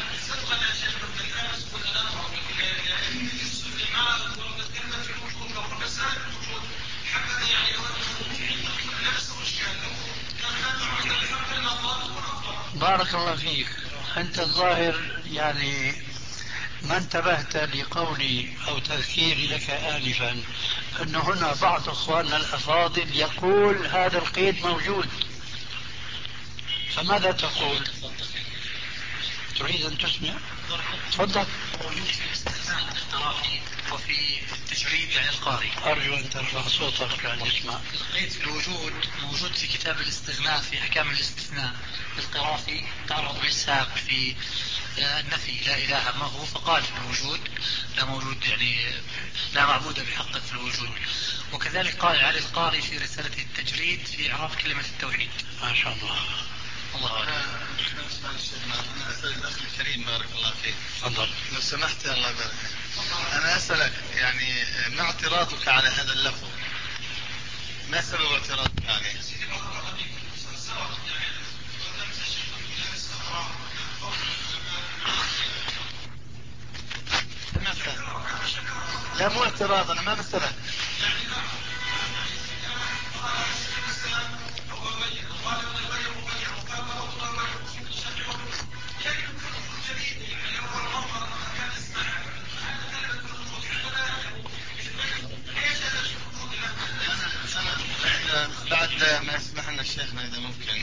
بارك الله فيك. أنت الظاهر يعني ما انتبهت لقولي أو تذكيري لك آنفا أن هنا بعض أخواننا الأفاضل يقول هذا القيد موجود، فماذا تقول؟ تريد أن تسمع؟ تفضل. وفي التجريد يعني القارئ. أرجو أن ترفع صوتك لأن نسمع. القيد في الوجود موجود في كتاب الاستغناء في أحكام الاستثناء. القرافي تعرض بالساق في النفي لا إله ما هو، فقال في الوجود لا موجود يعني لا معبود بحق في الوجود. وكذلك قال علي القاري في رسالته التجريد في إعراف كلمة التوحيد. ما شاء الله. الله أكبر. أنا أسأل الأخ الكريم بارك الله فيك. تفضل. لو سمحت الله يبارك فيك. أنا أسألك يعني ما اعتراضك على هذا اللفظ؟ ما سبب اعتراضك عليه؟ لا مو اعتراض، أنا ما بسألك. بعد ما يسمح لنا شيخنا إذا ممكن.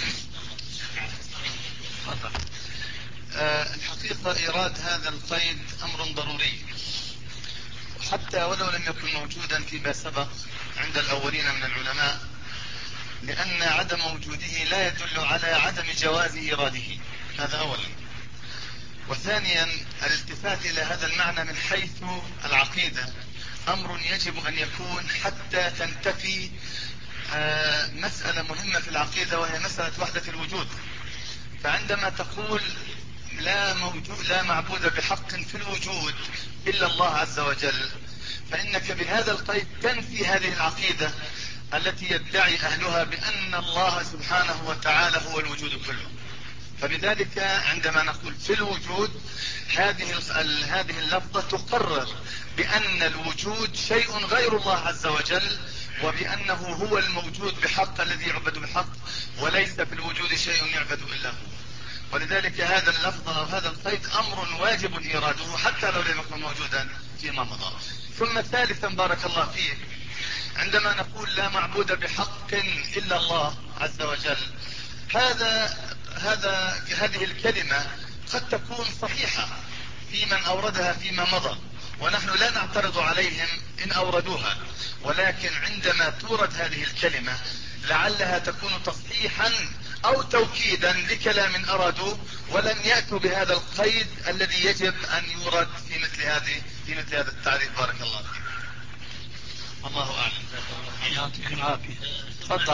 أه الحقيقة إيراد هذا القيد أمر ضروري، حتى ولو لم يكن موجودا فيما سبق عند الأولين من العلماء، لأن عدم وجوده لا يدل على عدم جواز إيراده، هذا أولا. وثانيا الالتفات إلى هذا المعنى من حيث العقيدة أمر يجب أن يكون حتى تنتفي مسألة مهمة في العقيدة، وهي مسألة وحدة الوجود. فعندما تقول لا موجود لا معبود بحق في الوجود إلا الله عز وجل، فإنك بهذا القيد تنفي هذه العقيدة التي يدعي أهلها بأن الله سبحانه وتعالى هو الوجود كله. فبذلك عندما نقول في الوجود، هذه هذه اللفظة تقرر بأن الوجود شيء غير الله عز وجل، وبأنه هو الموجود بحق الذي يعبد بحق، وليس في الوجود شيء يعبد إلا هو. ولذلك هذا اللفظ أو هذا القيد أمر واجب إيراده حتى لو لم يكن موجودا فيما مضى. ثم ثالثا بارك الله فيك، عندما نقول لا معبود بحق إلا الله عز وجل، هذا هذا هذه الكلمة قد تكون صحيحة في من أوردها فيما مضى، ونحن لا نعترض عليهم إن أوردوها، ولكن عندما تورد هذه الكلمة لعلها تكون تصحيحا أو توكيدا لكلام أرادوه ولم يأتوا بهذا القيد الذي يجب أن يورد في مثل هذه في مثل هذا التعريف. بارك الله فيك. الله أعلم. يعطيك العافية. تفضل.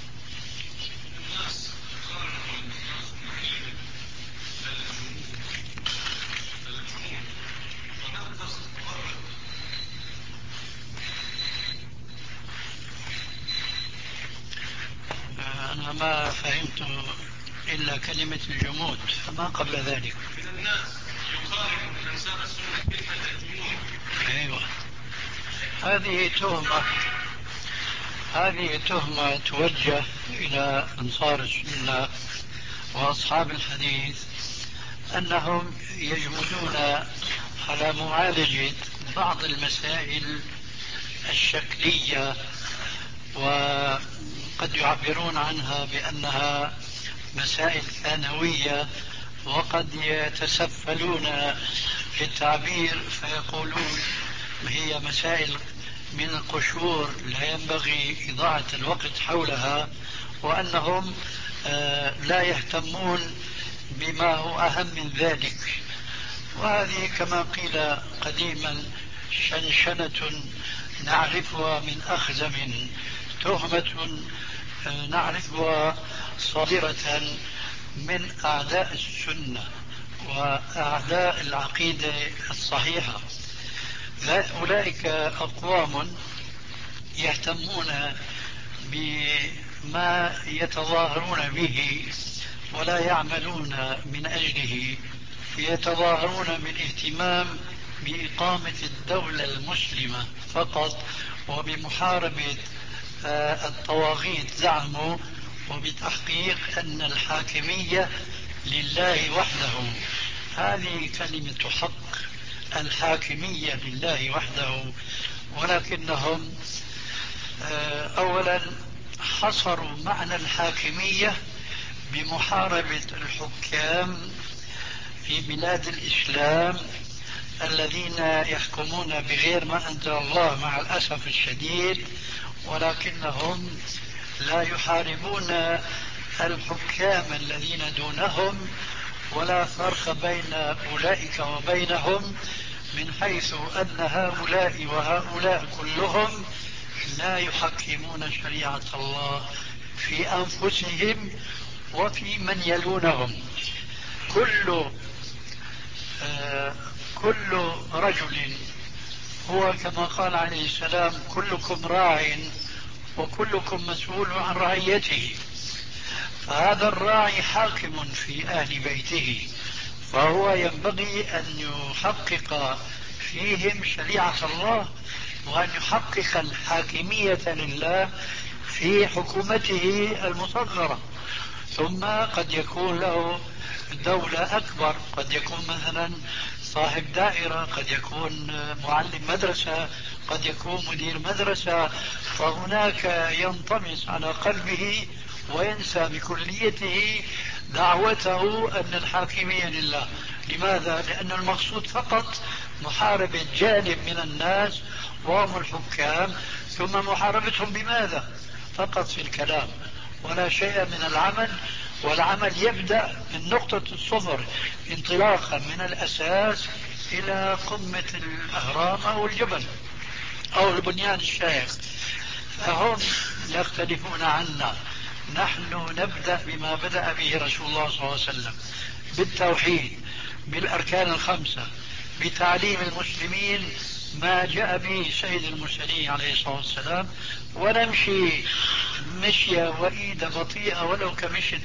أنا ما فهمت إلا كلمة الجمود، فما قبل ذلك. من الناس يقارن أنصار السنة كلمة الجمود. أيوة، هذه تهمة هذه تهمة توجه إلى أنصار السنة وأصحاب الحديث أنهم يجمدون على معالجة بعض المسائل الشكلية، وقد يعبرون عنها بأنها مسائل ثانوية، وقد يتسفلون في التعبير فيقولون هي مسائل من القشور لا ينبغي إضاعة الوقت حولها، وأنهم لا يهتمون بما هو أهم من ذلك. وهذه كما قيل قديما شنشنة نعرفها من أخزم، تهمة نعرفها صادرة من أعداء السنة وأعداء العقيدة الصحيحة. أولئك أقوام يهتمون بما يتظاهرون به ولا يعملون من أجله، يتظاهرون بالاهتمام بإقامة الدولة المسلمة فقط وبمحاربة الطواغيت زعموا، وبتحقيق أن الحاكمية لله وحده. هذه كلمة حق، الحاكمية لله وحده، ولكنهم أولا حصروا معنى الحاكمية بمحاربة الحكام في بلاد الإسلام الذين يحكمون بغير ما أنزل الله مع الأسف الشديد، ولكنهم لا يحاربون الحكام الذين دونهم، ولا فرق بين أولئك وبينهم، من حيث أن هؤلاء وهؤلاء كلهم لا يحكمون شريعة الله في أنفسهم وفي من يلونهم. كل آه كل رجل هو كما قال عليه السلام كلكم راع وكلكم مسؤول عن رعيته، فهذا الراعي حاكم في أهل بيته، فهو ينبغي أن يحقق فيهم شريعة الله وأن يحقق الحاكمية لله في حكومته المصغرة. ثم قد يكون له دولة أكبر، قد يكون مثلا صاحب دائرة، قد يكون معلم مدرسة، قد يكون مدير مدرسة، فهناك ينطمس على قلبه وينسى بكليته دعوته أن الحاكمية لله. لماذا؟ لأن المقصود فقط محاربة جانب من الناس وهم الحكام، ثم محاربتهم بماذا؟ فقط في الكلام ولا شيء من العمل، والعمل يبدأ من نقطة الصفر انطلاقا من الأساس إلى قمة الأهرام أو الجبل أو البنيان الشاهق. فهم يختلفون عنا، نحن نبدأ بما بدأ به رسول الله صلى الله عليه وسلم، بالتوحيد، بالأركان الخمسة، بتعليم المسلمين ما جاء به سيد المرسلين عليه الصلاة والسلام، ونمشي مشية وإيدة بطيئة ولو كمشية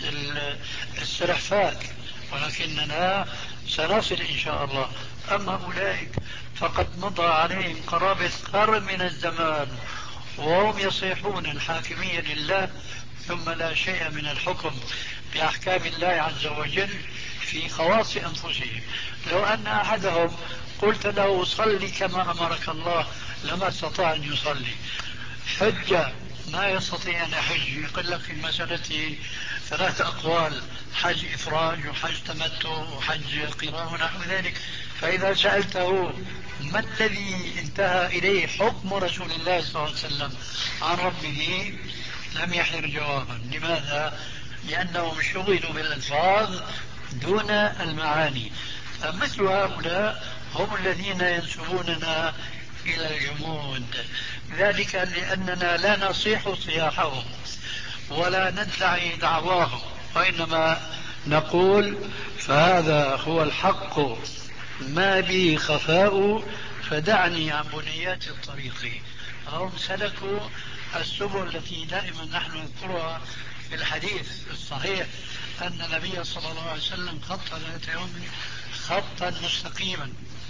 السرحفاك، ولكننا سنصل إن شاء الله. أما أولئك فقد مضى عليهم قرابة قرن من الزمان وهم يصيحون الحاكمية لله، ثم لا شيء من الحكم بأحكام الله عز وجل في خواص أنفسهم. لو أن أحدهم قلت له صلي كما أمرك الله لما استطاع أن يصلي، حج ما يستطيع أن يحج، يقول لك في المسألة ثلاث أقوال: حج إفراج وحج تمتع وحج قران ونحو ذلك. فإذا سألته ما الذي انتهى إليه حكم رسول الله صلى الله عليه وسلم عن ربه لم يحر جوابا. لماذا؟ لأنهم شغلوا بالألفاظ دون المعاني. فمثل هؤلاء هم الذين ينسبوننا إلى الجمود، ذلك لأننا لا نصيح صياحهم ولا ندعي دعواهم، وإنما نقول فهذا هو الحق ما به خفاء فدعني عن بنيات الطريق. هم سلكوا السبل التي دائما نحن نذكرها في الحديث الصحيح أن النبي صلى الله عليه وسلم خط ذات يوم خطا مستقيما،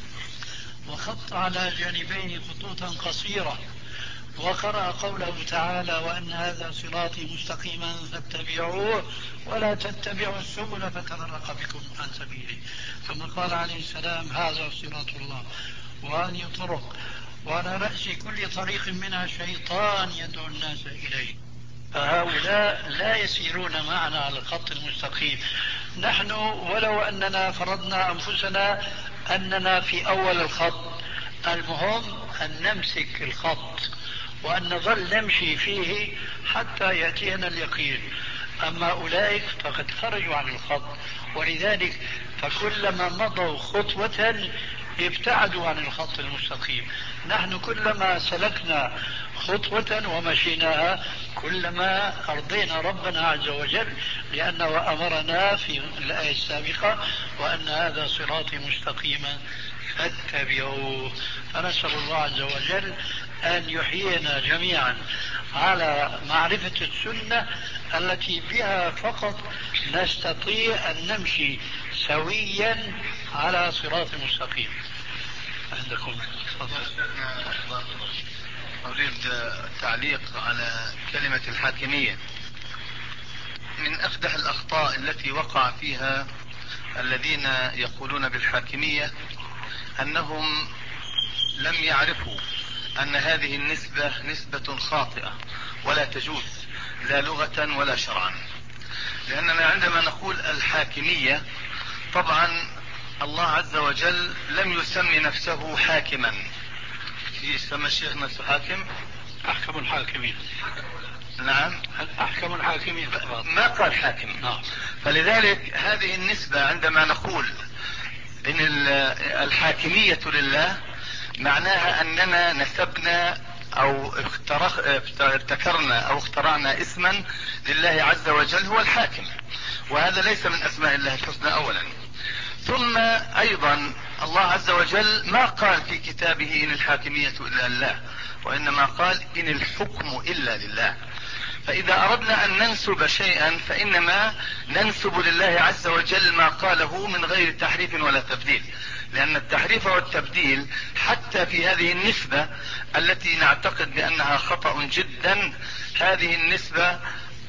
وخط على جانبيه خطوطا قصيرة، وقرأ قوله تعالى: وأن هذا صراطي مستقيما فاتبعوه ولا تتبعوا السبل فتفرق بكم عن سبيله. ثم قال عليه السلام: هذا صراط الله وهذه طرق وعلى رأس كل طريق منها شيطان يدعو الناس إليه. فهؤلاء لا يسيرون معنا على الخط المستقيم. نحن ولو أننا فرضنا أنفسنا أننا في أول الخط، المهم أن نمسك الخط وأن نظل نمشي فيه حتى يأتينا اليقين. أما أولئك فقد خرجوا عن الخط، ولذلك فكلما مضوا خطوة ابتعدوا عن الخط المستقيم. نحن كلما سلكنا خطوة ومشيناها كلما أرضينا ربنا عز وجل، لأنه أمرنا في الآية السابقة وأن هذا صراطي مستقيما فاتبعوه. فنسأل الله عز وجل أن يحيينا جميعا على معرفة السنة التي بها فقط نستطيع أن نمشي سويا على صراط مستقيم. عندكم أريد التعليق على كلمة الحاكمية. من أفدح الأخطاء التي وقع فيها الذين يقولون بالحاكمية أنهم لم يعرفوا أن هذه النسبة نسبة خاطئة ولا تجوز لا لغة ولا شرعا. لأننا عندما نقول الحاكمية، طبعا الله عز وجل لم يسمي نفسه حاكما. يسمى شيخنا حاكم، أحكم الحاكمين. نعم، أحكم الحاكمين، ما قال حاكم. نعم. فلذلك هذه النسبة عندما نقول إن الحاكمية لله معناها أننا نسبنا أو ابتكرنا أو اخترعنا اسما لله عز وجل هو الحاكم، وهذا ليس من أسماء الله الحسنى أولا. ثم أيضا الله عز وجل ما قال في كتابه إن الحاكمية إلا لله، وإنما قال إن الحكم إلا لله. فإذا أردنا أن ننسب شيئا فإنما ننسب لله عز وجل ما قاله من غير تحريف ولا تبديل، لأن التحريف والتبديل حتى في هذه النسبة التي نعتقد بأنها خطأ جدا، هذه النسبة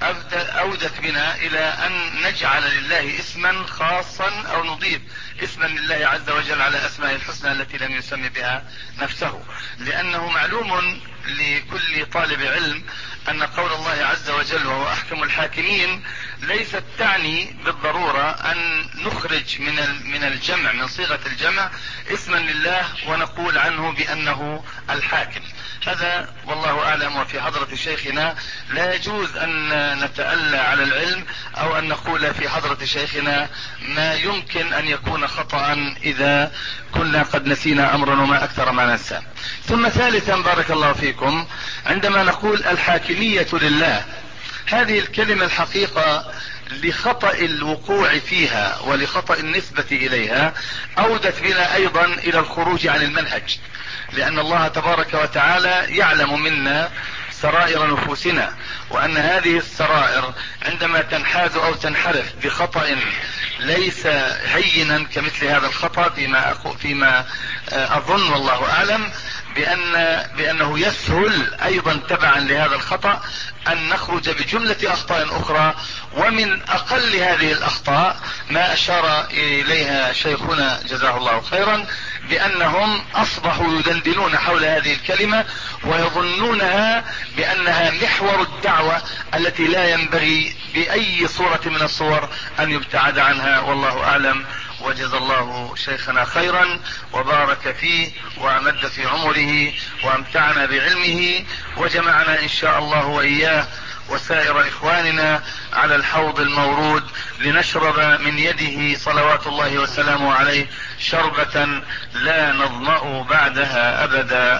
أودت بنا إلى أن نجعل لله اسما خاصا أو نضيف اسما لله عز وجل على أسماء الحسنى التي لم يسمي بها نفسه. لأنه معلوم لكل طالب علم أن قول الله عز وجل وهو أحكم الحاكمين ليست تعني بالضرورة أن نخرج من من الجمع، من صيغة الجمع، اسما لله ونقول عنه بأنه الحاكم. هذا والله أعلم. وفي حضرة شيخنا لا يجوز أن نتألى على العلم أو أن نقول في حضرة شيخنا ما يمكن أن يكون خطأ إذا كنا قد نسينا أمرا وما أكثر ما ننسى. ثم ثالثا بارك الله فيكم، عندما نقول الحاكمية لله، هذه الكلمة الحقيقة لخطأ الوقوع فيها ولخطأ النسبة إليها أودت بنا أيضا إلى الخروج عن المنهج، لأن الله تبارك وتعالى يعلم منا سرائر نفوسنا، وأن هذه السرائر عندما تنحاز أو تنحرف بخطأ ليس هينا كمثل هذا الخطأ، فيما, فيما أظن والله أعلم بأن بأنه يسهل أيضا تبعا لهذا الخطأ أن نخرج بجملة أخطاء أخرى. ومن أقل هذه الأخطاء ما أشار إليها شيخنا جزاه الله خيرا، بأنهم أصبحوا يدندنون حول هذه الكلمة ويظنونها بأنها محور الدعوة التي لا ينبغي بأي صورة من الصور أن يبتعد عنها، والله أعلم. وجزا الله شيخنا خيرا وبارك فيه وأمد في عمره وأمتعنا بعلمه وجمعنا إن شاء الله وإياه وسائر إخواننا على الحوض المورود لنشرب من يده صلوات الله وسلامه عليه شربة لا نظمأ بعدها أبدا.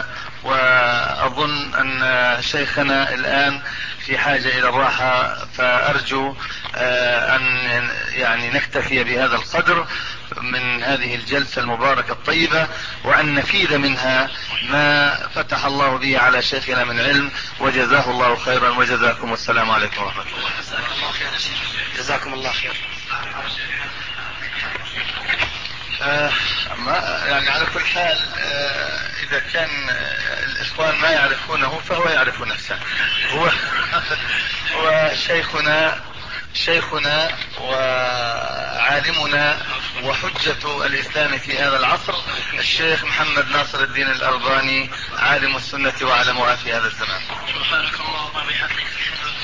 وأظن أن شيخنا الآن في حاجة إلى الراحة، فأرجو أن يعني نكتفي بهذا القدر من هذه الجلسة المباركة الطيبة، وأن نفيد منها ما فتح الله به على شيخنا من علم، وجزاه الله خيرا وجزاكم. والسلام عليكم ورحمة الله. جزاكم الله خير. آه يعني على كل حال آه إذا كان الإخوان ما يعرفونه فهو يعرف نفسه. هو وشيخنا شيخنا وعالمنا وحجة الإسلام في هذا العصر الشيخ محمد ناصر الدين الألباني، عالم السنة وعلمها في هذا الزمان. سبحانك اللهم وبحمدك.